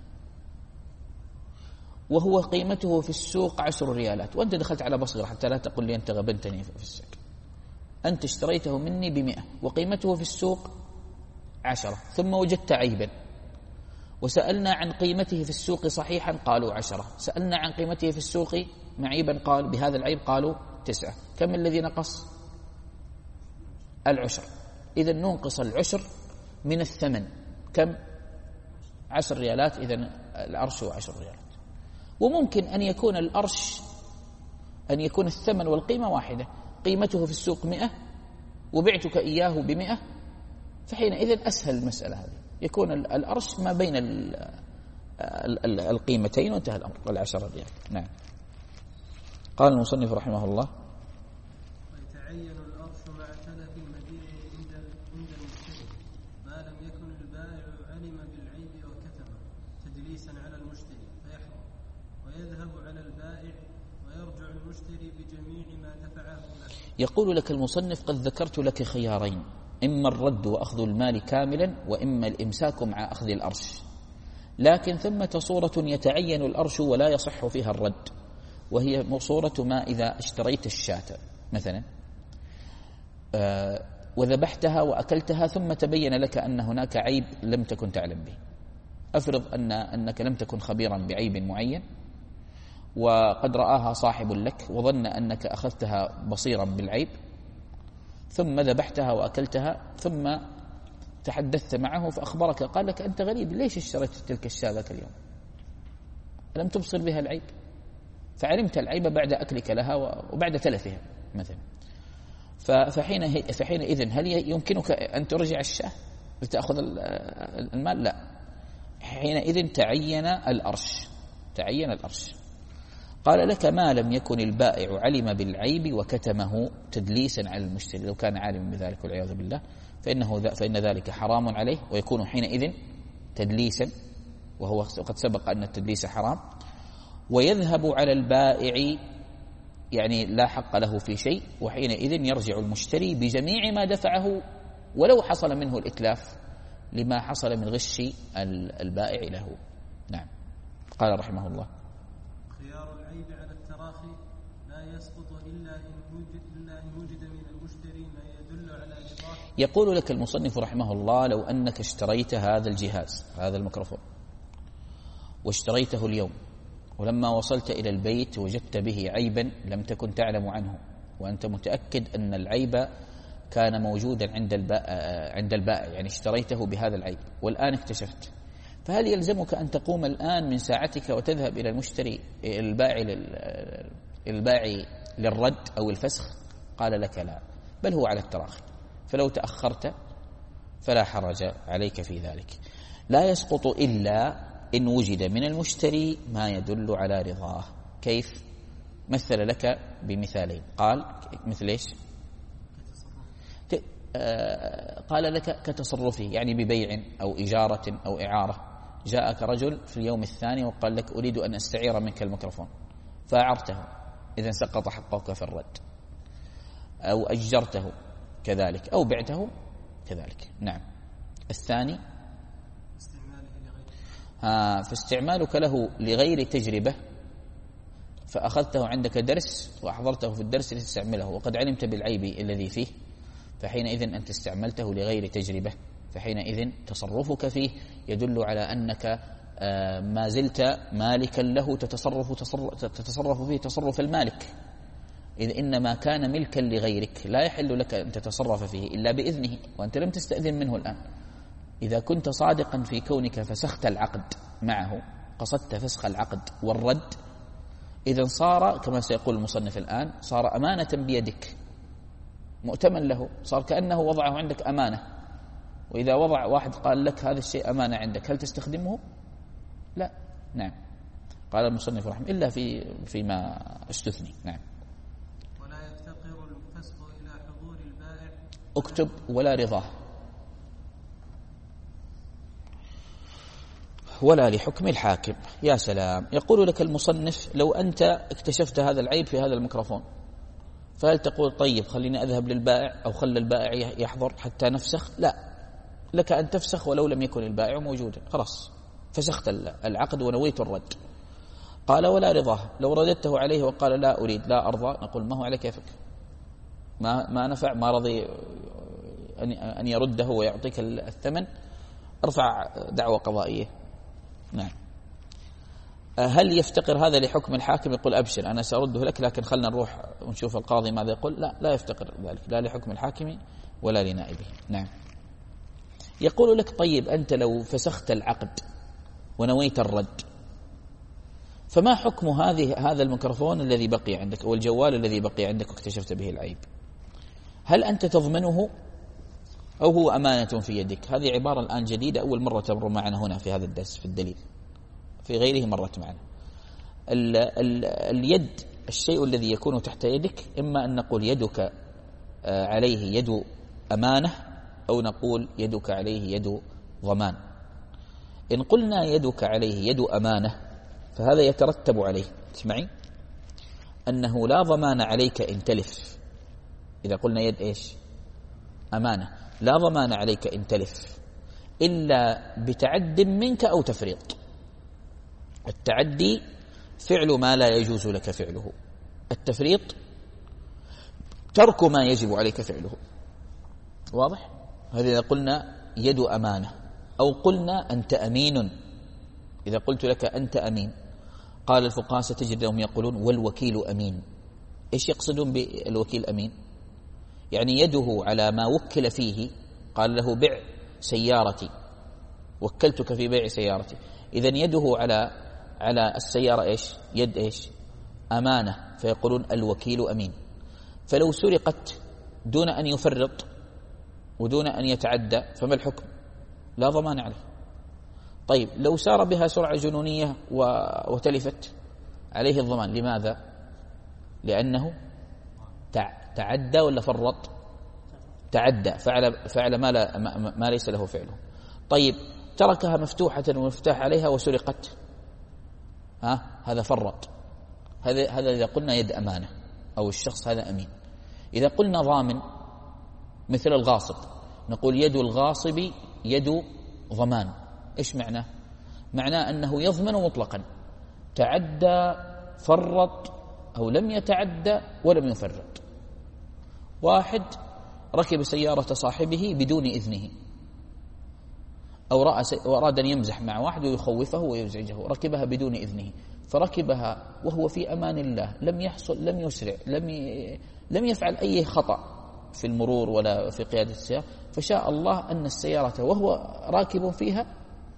وهو قيمته في السوق عشر ريالات، وأنت دخلت على بصيرة حتى لا تقول لي أنت غبنتني في السوق. أنت اشتريته مني بمئة وقيمته في السوق عشرة، ثم وجدت عيبا وسألنا عن قيمته في السوق صحيحا قالوا عشرة، سألنا عن قيمته في السوق معيبا قال بهذا العيب قالوا تسعة. كم الذي نقص؟ العشر. إذا ننقص العشر من الثمن. كم؟ عشر ريالات. إذا الأرش هو عشر ريالات. وممكن أن يكون الأرش أن يكون الثمن والقيمة واحدة، قيمته في السوق مئة وبعتك إياه بمئة، فحينئذ أسهل المسألة هذه، يكون الأرش ما بين القيمتين وانتهى الأمر، والعشرة ريال. نعم. قال المصنف رحمه الله: ويتعين الأرش مع تلف المبيع عند عند المشتري ما لم يكن البائع علم بالعيب وكتمه تدليسا على المشتري فيحرم، ويذهب على البائع ويرجع المشتري بجميع ما دفعه له. يقول لك المصنف: قد ذكرت لك خيارين، إما الرد وأخذ المال كاملا، وإما الإمساك مع أخذ الأرش، لكن ثمة صورة يتعين الأرش ولا يصح فيها الرد، وهي صورة ما إذا اشتريت الشاة مثلا آه وذبحتها وأكلتها ثم تبين لك أن هناك عيب لم تكن تعلم به. أفرض أن أنك لم تكن خبيرا بعيب معين وقد رآها صاحب لك وظن أنك أخذتها بصيرا بالعيب، ثم ذبحتها وأكلتها، ثم تحدثت معه فأخبرك قال لك: أنت غريب، ليش اشتريت تلك الشاة ذاك اليوم؟ لم تبصر بها العيب، فعلمت العيب بعد أكلك لها وبعد تلفها مثلا. فحين فحينئذ هل يمكنك أن ترجع الشاة لتأخذ المال؟ لا. حينئذ تعين الأرش، تعين الأرش. قال لك: ما لم يكن البائع علم بالعيب وكتمه تدليسا على المشتري، لو كان عالما بذلك والعياذ بالله فإنه فإن ذلك حرام عليه ويكون حينئذ تدليسا، وهو قد سبق أن التدليس حرام. ويذهب على البائع، يعني لا حق له في شيء، وحينئذ يرجع المشتري بجميع ما دفعه ولو حصل منه الإتلاف لما حصل من غش البائع له. نعم. قال رحمه الله: خيار العيب على التراخي لا يسقط إلا إن وجد, إلا إن وجد من المشتري ما يدل على رضاه. يقول لك المصنف رحمه الله: لو أنك اشتريت هذا الجهاز، هذا الميكروفون، واشتريته اليوم، ولما وصلت إلى البيت وجدت به عيبا لم تكن تعلم عنه، وأنت متأكد أن العيب كان موجودا عند البائع، عند البائع يعني اشتريته بهذا العيب والآن اكتشفت، فهل يلزمك أن تقوم الآن من ساعتك وتذهب إلى المشتري البائع البائع للرد أو الفسخ؟ قال لك: لا، بل هو على التراخي، فلو تأخرت فلا حرج عليك في ذلك. لا يسقط إلا إن وجد من المشتري ما يدل على رضاه. كيف؟ مثل لك بمثالين، قال: مثل إيش؟ قال لك: كتصرفه، يعني ببيع أو إجارة أو إعارة. جاءك رجل في اليوم الثاني وقال لك: أريد أن أستعير منك الميكروفون، فأعرته، إذن سقط حقك في الرد. أو أجرته كذلك، أو بعته كذلك. نعم. الثاني استعماله لغيره. ها فاستعمالك له لغير تجربة، فأخذته عندك درس وأحضرته في الدرس لتستعمله وقد علمت بالعيب الذي فيه، فحينئذ أنت استعملته لغير تجربة، فحينئذ تصرفك فيه يدل على أنك ما زلت مالكا له تتصرف, تتصرف فيه تصرف المالك، إذ إنما كان ملكا لغيرك لا يحل لك أن تتصرف فيه إلا بإذنه، وأنت لم تستأذن منه الآن. إذا كنت صادقا في كونك فسخت العقد معه، قصدت فسخ العقد والرد، إذن صار كما سيقول المصنف الآن صار أمانة بيدك مؤتمن له، صار كأنه وضعه عندك أمانة. وإذا وضع واحد قال لك هذا الشيء أمانة عندك، هل تستخدمه؟ لا. نعم. قال المصنف رحمه إلا في فيما استثني. نعم. ولا يفتقر الفسخ إلى حضور البائع. اكتب ولا رضاه، ولا لحكم الحاكم. يا سلام. يقول لك المصنف لو أنت اكتشفت هذا العيب في هذا الميكروفون، فهل تقول طيب خليني أذهب للبائع أو خلي البائع يحضر حتى نفسخ؟ لا، لك أن تفسخ ولو لم يكن البائع موجودا، خلاص فسخت العقد ونويت الرد. قال ولا رضاه، لو رددته عليه وقال لا أريد لا أرضى، نقول ما هو على كيفك، ما, ما نفع، ما رضي أن يرده ويعطيك الثمن، ارفع دعوة قضائية. نعم. هل يفتقر هذا لحكم الحاكم؟ يقول أبشر أنا سأرده لك، لكن خلنا نروح ونشوف القاضي ماذا يقول. لا، لا يفتقر ذلك لا لحكم الحاكم ولا لنائبه. نعم. يقول لك طيب أنت لو فسخت العقد ونويت الرد، فما حكم هذه هذا الميكروفون الذي بقي عندك أو الجوال الذي بقي عندك واكتشفت به العيب؟ هل أنت تضمنه أو هو أمانة في يدك؟ هذه عبارة الآن جديدة، أول مرة تمر معنا هنا في هذا الدرس في الدليل، في غيره مرت معنا. ال ال اليد الشيء الذي يكون تحت يدك، إما أن نقول يدك عليه يد أمانة أو نقول يدك عليه يد ضمان. إن قلنا يدك عليه يد أمانة فهذا يترتب عليه، اسمعي، أنه لا ضمان عليك إن تلف. إذا قلنا يد إيش؟ أمانة، لا ضمان عليك إن تلف إلا بتعد منك أو تفريط. التعدي فعل ما لا يجوز لك فعله، التفريط ترك ما يجب عليك فعله. واضح؟ هذا إذا قلنا يد أمانة. أو قلنا أنت أمين، إذا قلت لك أنت أمين، قال الفقهاء ستجدهم يقولون والوكيل أمين. إيش يقصدون بالوكيل أمين؟ يعني يده على ما وكل فيه، قال له بع سيارتي، وكلتك في بيع سيارتي، إذن يده على على السيارة إيش؟ يد إيش؟ أمانة، فيقولون الوكيل أمين. فلو سرقت دون أن يفرط ودون أن يتعدى فما الحكم؟ لا ضمان عليه. طيب لو سار بها سرعة جنونية وتلفت، عليه الضمان. لماذا؟ لأنه تعدى ولا فرط؟ تعدى، فعل, فعل ما, لا ما, ما ليس له فعله. طيب تركها مفتوحة ومفتاح عليها وسرقت، ها هذا فرط. هذا هذا إذا قلنا يد أمانة أو الشخص هذا أمين. إذا قلنا ضامن مثل الغاصب، نقول يد الغاصب يد ضمان. إيش معناه؟ معناه أنه يضمن مطلقا، تعدى فرط أو لم يتعدى ولم يفرط. واحد ركب سيارة صاحبه بدون إذنه، أو أراد أن يمزح مع واحد ويخوفه ويزعجه، ركبها بدون إذنه، فركبها وهو في أمان الله، لم يحصل لم يسرع لم ي... لم يفعل أي خطأ في المرور ولا في قيادة السيارة، فشاء الله أن السيارة وهو راكب فيها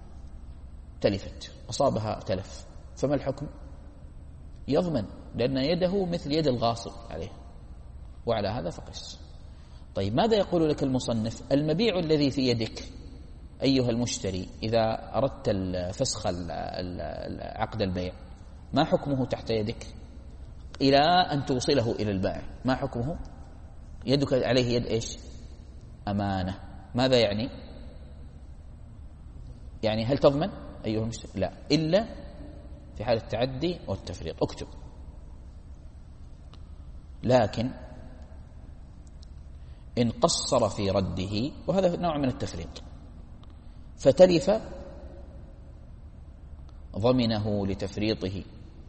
تلفت، أصابها تلف، فما الحكم؟ يضمن، لأن يده مثل يد الغاصب عليه، وعلى هذا فقس. طيب ماذا يقول لك المصنف؟ المبيع الذي في يدك أيها المشتري، إذا أردت فسخ عقد البيع، ما حكمه تحت يدك إلى أن توصله إلى البائع؟ ما حكمه؟ يدك عليه يد إيش؟ أمانة. ماذا يعني؟ يعني هل تضمن أيها المشتري؟ لا، إلا في حال التعدي والتفريط. اكتب. لكن إن قصر في رده، وهذا نوع من التفريط، فتلف ضمنه لتفريطه.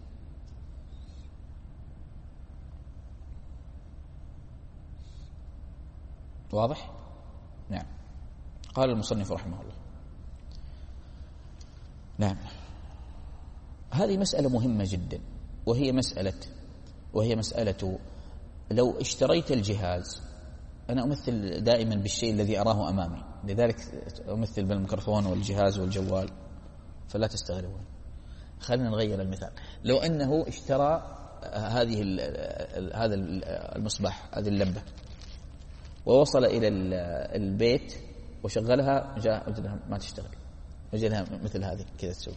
واضح؟ نعم. قال المصنف رحمه الله. نعم. هذه مسألة مهمة جدا، وهي مسألة وهي مسألة لو اشتريت الجهاز، أنا أمثل دائما بالشيء الذي أراه أمامي، لذلك أمثل بالميكروفون والجهاز والجوال فلا تستغربون. خلينا نغير المثال. لو أنه اشترى هذه هذا المصباح، هذه اللمبة، ووصل إلى البيت وشغلها، جاء وجدها ما تشتغل، وجدها مثل هذه كذا تسوي،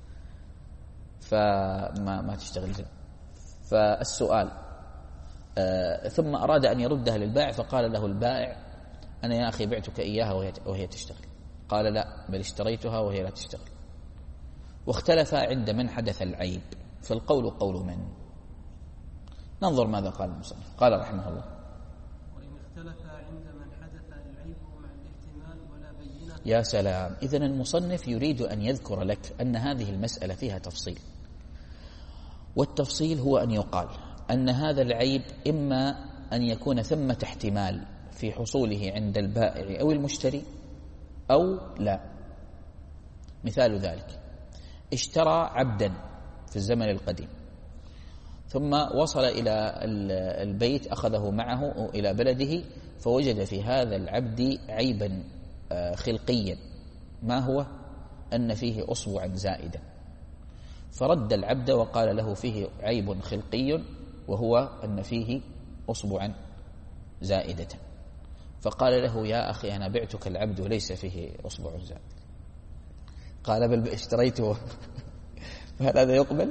فما ما تشتغل. فالسؤال آه ثم أراد أن يردها للبائع، فقال له البائع: أنا يا أخي بعتك إياها وهي, وهي تشتغل. قال: لا، بل اشتريتها وهي لا تشتغل. واختلفا عند من حدث العيب، فالقول قول من؟ ننظر ماذا قال المصنف. قال رحمه الله: وإن اختلفا عند من حدث العيب مع الاحتمال ولا بينة. يا سلام. إذن المصنف يريد أن يذكر لك أن هذه المسألة فيها تفصيل، والتفصيل هو أن يقال أن هذا العيب إما أن يكون ثمة احتمال في حصوله عند البائع أو المشتري أو لا. مثال ذلك: اشترى عبدا في الزمن القديم، ثم وصل إلى البيت، أخذه معه إلى بلده، فوجد في هذا العبد عيبا خلقيا. ما هو؟ أن فيه أصبعا زائدا، فرد العبد وقال له: فيه عيب خلقي، وهو أن فيه أصبعا زائدة. فقال له: يا أخي، أنا بعتك العبد وليس فيه أصبع زائد. قال: بل اشتريته. فهل هذا يقبل؟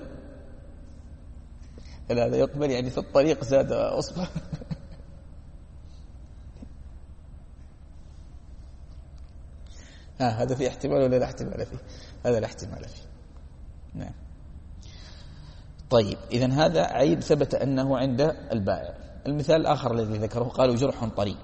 هل هذا يقبل؟ يعني في الطريق زاد أصبع. ها هذا فيه احتمال ولا لا احتمال فيه؟ هذا لا احتمال فيه. نعم. طيب، إذن هذا عيب ثبت أنه عند البائع. المثال الآخر الذي ذكره قالوا: جرح طري،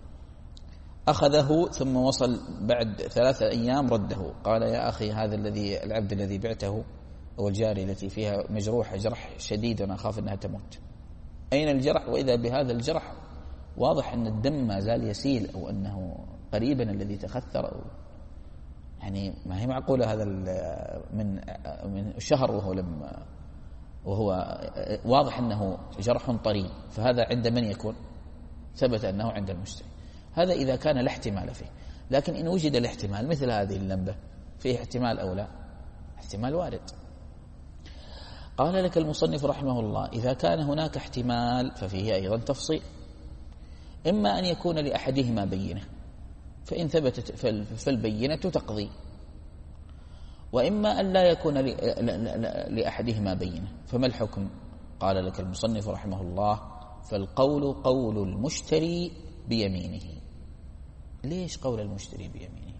أخذه ثم وصل بعد ثلاثة أيام رده. قال: يا أخي، هذا الذي العبد الذي بعته أو الجارية التي فيها مجروحة جرح شديد وأنا أخاف أنها تموت. أين الجرح؟ وإذا بهذا الجرح واضح أن الدم ما زال يسيل، أو أنه قريبا الذي تخثر، أو يعني ما هي معقولة هذا من من شهر وهو لم وهو واضح أنه جرح طري. فهذا عند من يكون؟ ثبت أنه عند المشتري. هذا إذا كان لا احتمال فيه. لكن إن وجد الاحتمال مثل هذه اللمبة، فيه احتمال أو لا؟ احتمال وارد. قال لك المصنف رحمه الله: إذا كان هناك احتمال ففيه أيضا تفصيل. إما أن يكون لأحدهما بينة، فإن ثبتت فالبينة تقضي، وإما أن لا يكون لأحدهما بينة. فما الحكم؟ قال لك المصنف رحمه الله: فالقول قول المشتري بيمينه. ليش قول المشتري بيمينه؟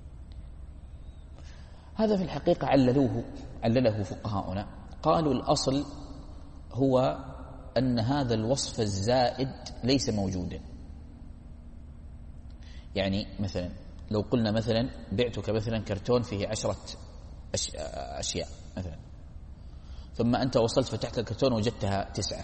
هذا في الحقيقة عللوه علله فقهاؤنا. قالوا: الأصل هو أن هذا الوصف الزائد ليس موجودا. يعني مثلا لو قلنا مثلا بعتك مثلا كرتون فيه عشرة أشياء مثلا، ثم أنت وصلت فتحت الكرتون وجدتها تسعة،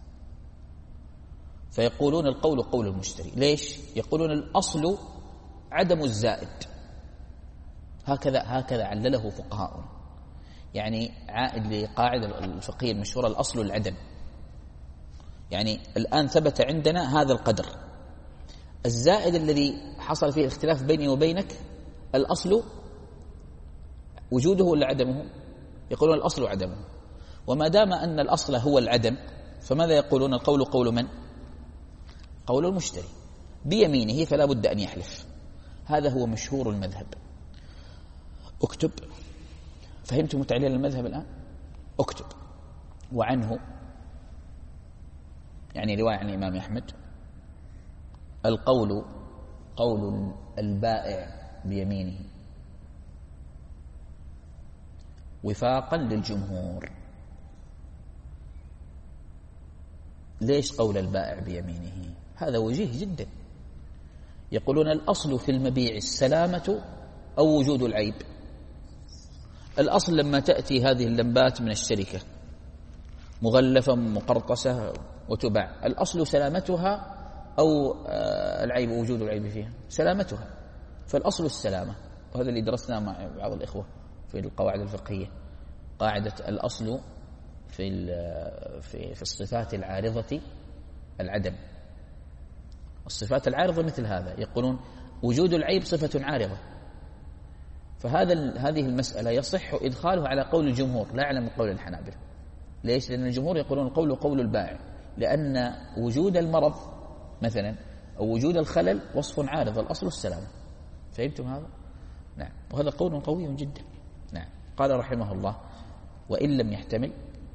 فيقولون القول قول المشتري. ليش؟ يقولون الأصل عدم الزائد. هكذا هكذا علله فقهاؤنا، يعني عائد لقاعدة الفقهية المشهورة: الأصل العدم. يعني الآن ثبت عندنا هذا القدر، الزائد الذي حصل فيه الاختلاف بيني وبينك الأصل وجوده ولا عدمه؟ يقولون الأصل عدمه. وما دام أن الأصل هو العدم، فماذا يقولون؟ القول قول من؟ قول المشتري بيمينه، فلا بد أن يحلف. هذا هو مشهور المذهب. اكتب. فهمتم تعليل المذهب الآن؟ اكتب. وعنه، يعني رواية عن الإمام أحمد: القول قول البائع بيمينه وفاقا للجمهور. ليش قول البائع بيمينه؟ هذا وجيه جدا. يقولون الأصل في المبيع السلامة أو وجود العيب. الأصل لما تأتي هذه اللمبات من الشركة مغلفة مقرطسة وتباع، الأصل سلامتها أو العيب وجود العيب فيها؟ سلامتها. فالأصل السلامة، وهذا اللي درسناه مع بعض الإخوة في القواعد الفقهية، قاعدة الأصل في في في الصفات العارضة العدم. الصفات العارضة مثل هذا، يقولون وجود العيب صفة عارضة، فهذا هذه المسألة يصح إدخالها على قول الجمهور لا على قول الحنابلة. ليش؟ لأن الجمهور يقولون القول قول البائع، لأن وجود المرض مثلا أو وجود الخلل وصف عارض، الأصل السلامة. فهمتم هذا؟ نعم. وهذا قول قوي جدا. نعم. قال رحمه الله: وإن لم يحتمل.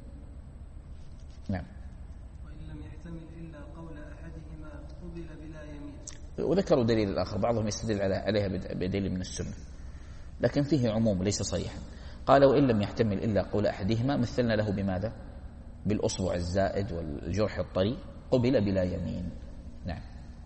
نعم. وإن لم يحتمل إلا قول أحدهما قبل بلا يمين. وذكروا دليل الآخر، بعضهم يستدل عليها بدليل من السنة، لكن فيه عموم ليس صريحا. قال: وإن لم يحتمل إلا قول أحدهما، مثلنا له بماذا؟ بالأصبع الزائد والجرح الطري، قبل بلا يمين. نعم.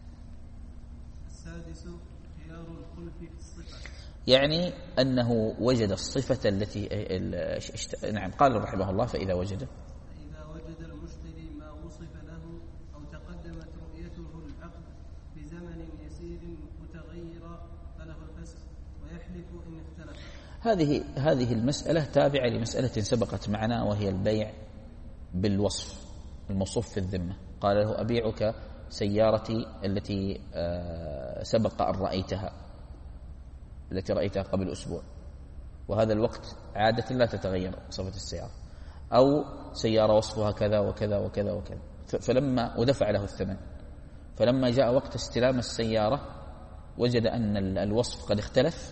السادس خيار الخلف في الصفة، يعني أنه وجد الصفة التي نعم. قال رحمه الله: فإذا وجد فإذا وجد المشتري ما وصف له أو تقدمت رؤيته العقد بزمن يسير متغيرا فله الفسخ ويحلف إن اختلف. هذه هذه المسألة تابعة لمسألة سبقت معنا، وهي البيع بالوصف الموصوف في الذمة. قال له: أبيعك سيارتي التي سبق أن رأيتها، التي رأيتها قبل أسبوع، وهذا الوقت عادة لا تتغير صفة السيارة، أو سيارة وصفها كذا وكذا وكذا وكذا. فلما ودفع له الثمن، فلما جاء وقت استلام السيارة وجد أن الوصف قد اختلف،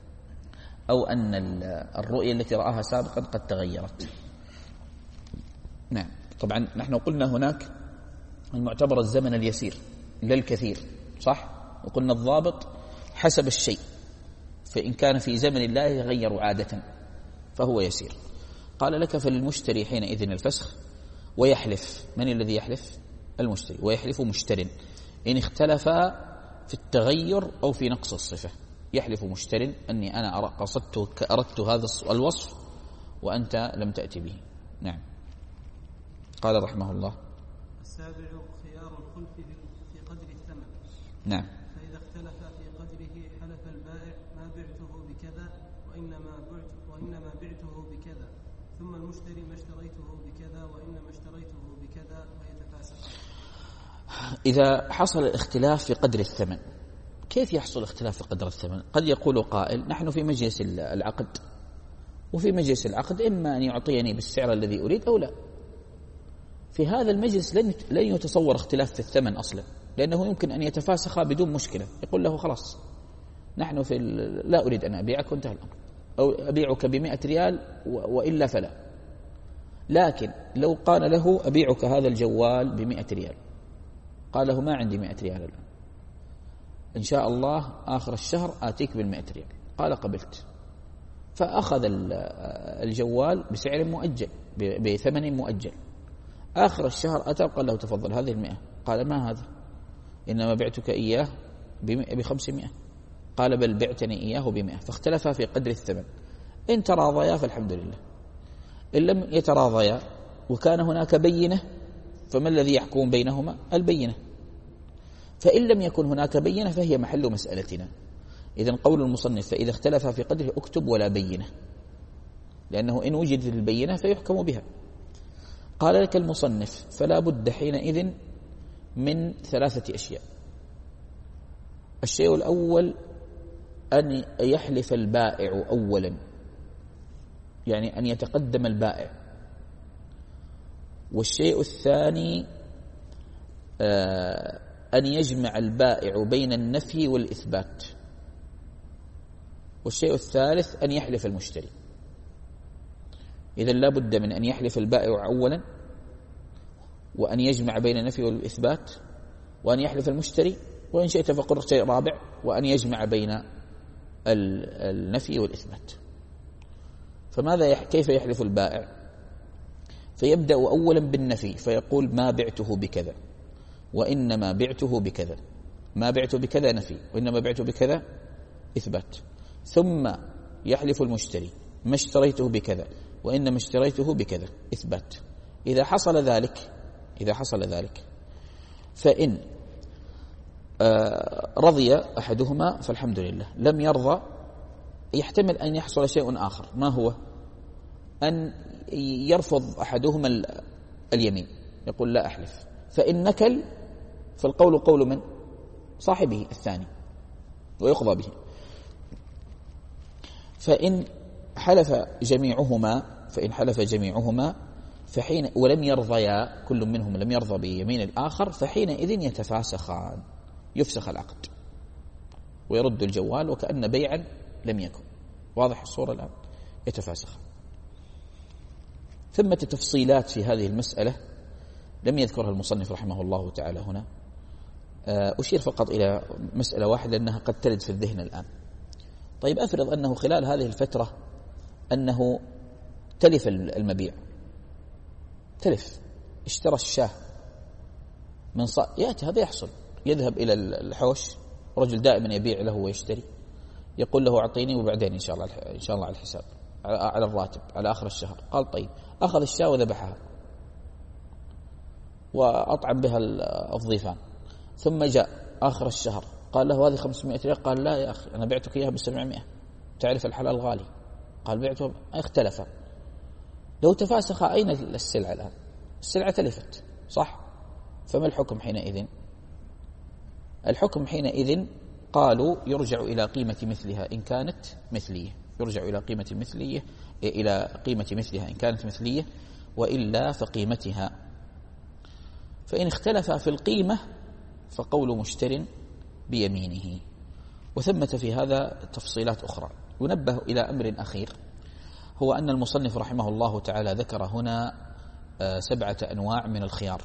أو أن الرؤية التي رآها سابقا قد تغيرت. نعم. طبعا نحن قلنا هناك المعتبر الزمن اليسير لا الكثير، صح؟ وقلنا الضابط حسب الشيء، فإن كان في زمن لا يغير عادة فهو يسير. قال لك: فللمشتري حينئذ الفسخ ويحلف. من الذي يحلف؟ المشتري. ويحلف مشتر إن اختلفا في التغير أو في نقص الصفة. يحلف مشتر أني أنا قصدت أردت هذا الوصف وأنت لم تأتي به. نعم. قال رحمه الله: السابع خيار الخلف في قدر الثمن. نعم. فإذا اختلف في قدره حلف البائع ما بعته بكذا وإنما بعت وإنما بعته بكذا، ثم المشتري ما اشتريته بكذا وإنما اشتريته بكذا، ويتفاسق. إذا حصل الاختلاف في قدر الثمن، كيف يحصل اختلاف في قدر الثمن؟ قد يقول قائل: نحن في مجلس العقد، وفي مجلس العقد إما أن يعطيني بالسعر الذي أريد أو لا. في هذا المجلس لن لن يتصور اختلاف في الثمن أصلا، لأنه يمكن أن يتفاسخ بدون مشكلة. يقول له: خلاص نحن في لا أريد أن أبيعك وانتهى الأمر، أو أبيعك بمئة ريال وإلا فلا. لكن لو قال له: أبيعك هذا الجوال بمئة ريال، قال له: ما عندي مئة ريال الآن، إن شاء الله آخر الشهر آتيك بالمئة ريال. قال: قبلت. فأخذ الجوال بسعر مؤجل، بثمن مؤجل. آخر الشهر أتى قال له: تفضل هذه المئة. قال: ما هذا، إنما بعتك إياه بخمسمائة. قال: بل بعتني إياه بمئة. فاختلفا في قدر الثمن. إن تراضيا فالحمد لله، إن لم يتراضيا وكان هناك بينة، فما الذي يحكم بينهما؟ البينة. فإن لم يكن هناك بينة فهي محل مسألتنا. إذن قول المصنف: فإذا اختلف في قدره اكتب ولا بينة، لأنه إن وجدت البينة فيحكم بها. قال لك المصنف: فلا بد حينئذ من ثلاثة أشياء. الشيء الأول أن يحلف البائع أولا، يعني أن يتقدم البائع. والشيء الثاني أن يجمع البائع بين النفي والإثبات. والشيء الثالث أن يحلف المشتري. إذن لا بد من أن يحلف البائع أولا، وأن يجمع بين النفي والإثبات، وأن يحلف المشتري، وإن شئت فقل شيء رابع: وأن يجمع بين النفي والإثبات. فماذا كيف يحلف البائع؟ فيبدأ أولا بالنفي، فيقول: ما بعته بكذا وإنما بعته بكذا. ما بعت بكذا نفي، وإنما بعت بكذا إثبات. ثم يحلف المشتري ما اشتريته بكذا وإنما اشتريته بكذا إثبات. إذا حصل ذلك إذا حصل ذلك فإن رضي أحدهما فالحمد لله، لم يرضى يحتمل أن يحصل شيء آخر. ما هو؟ أن يرفض أحدهما اليمين، يقول لا أحلف، فإن نكل فالقول قول من؟ صاحبه الثاني ويقضى به. فإن حلف جميعهما فإن حلف جميعهما فحين ولم يرضيا، كل منهم لم يرضى بيمين الآخر، فحينئذ يتفاسخان، يفسخ العقد ويرد الجوال وكأن بيعا لم يكن. واضح الصورة الآن؟ يتفاسخ. ثمة تفصيلات في هذه المسألة لم يذكرها المصنف رحمه الله تعالى هنا. أشير فقط إلى مسألة واحدة لأنها قد ترد في الذهن الآن. طيب أفرض أنه خلال هذه الفترة أنه تلف المبيع، تلف، اشترى الشاه من صا... يأتي هذا يحصل، يذهب إلى الحوش، رجل دائما يبيع له ويشتري، يقول له أعطيني وبعدين إن شاء الله إن شاء الله على الحساب، على الراتب، على آخر الشهر. قال طيب، أخذ الشاة وذبحها وأطعم بها الضيفان، ثم جاء آخر الشهر قال له هذه خمسمائة ريال، قال لا يا أخي أنا بعتك إياها بسبعمائة، تعرف الحلال غالي. قال بعته، اختلفا. لو تفاسخ أين السلعة الآن؟ السلعة تلفت، صح؟ فما الحكم حينئذ؟ الحكم حينئذ قالوا يرجع إلى قيمة مثلها إن كانت مثلية، يرجع إلى قيمة مثلية إلى قيمة مثلها إن كانت مثلية، وإلا فقيمتها. فإن اختلف في القيمة فقول مشتر بيمينه. وثمة في هذا تفصيلات أخرى. ينبه إلى أمر أخير، هو أن المصنف رحمه الله تعالى ذكر هنا سبعة أنواع من الخيار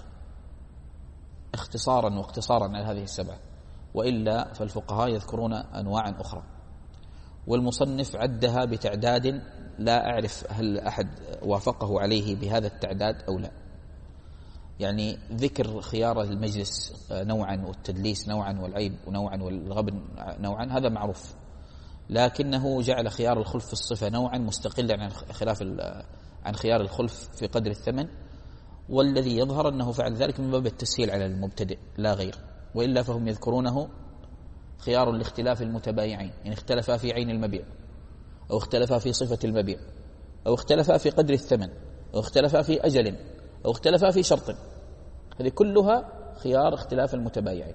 اختصارا واقتصارا على هذه السبعة، وإلا فالفقهاء يذكرون أنواعا أخرى، والمصنف عدها بتعداد لا أعرف هل أحد وافقه عليه بهذا التعداد أو لا. يعني ذكر خيار المجلس نوعا والتدليس نوعا والعيب نوعا والغبن نوعا هذا معروف، لكنه جعل خيار الخلف في الصفة نوعا مستقلا عن خلاف عن خيار الخلف في قدر الثمن، والذي يظهر أنه فعل ذلك من باب التسهيل على المبتدئ لا غير، وإلا فهم يذكرونه خيار لاختلاف المتبايعين إن اختلفا في عين المبيع أو اختلفا في صفة المبيع أو اختلفا في قدر الثمن أو اختلفا في أجل أو اختلفا في شرط، هذه كلها خيار اختلاف المتبايعين.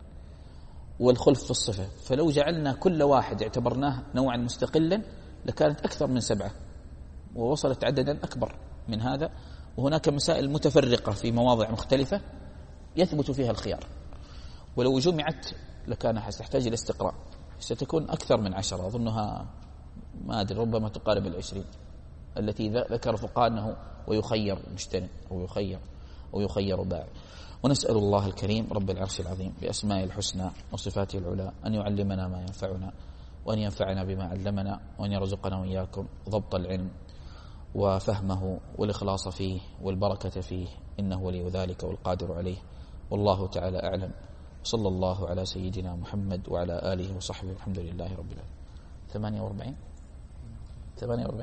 والخلف في الصفة، فلو جعلنا كل واحد اعتبرناه نوعا مستقلا لكانت أكثر من سبعة ووصلت عددا أكبر من هذا، وهناك مسائل متفرقة في مواضع مختلفة يثبت فيها الخيار، ولو جمعت لكان تحتاج إلى استقراء، ستكون أكثر من عشرة، أظنها ما أدري ربما تقارب العشرين التي ذكر فقهاء أنه ويخير مشتري أو يخير أو يخير بائع. ونسأل الله الكريم رب العرش العظيم بأسمائه الحسنى وصفاته العلى أن يعلمنا ما ينفعنا وأن ينفعنا بما علمنا وأن يرزقنا وإياكم ضبط العلم وفهمه والإخلاص فيه والبركة فيه، إنه ولي ذلك والقادر عليه. والله تعالى أعلم. صلى الله على سيدنا محمد وعلى آله وصحبه. الحمد لله رب العالمين. ثمانية وأربعين ثمانية وأربعين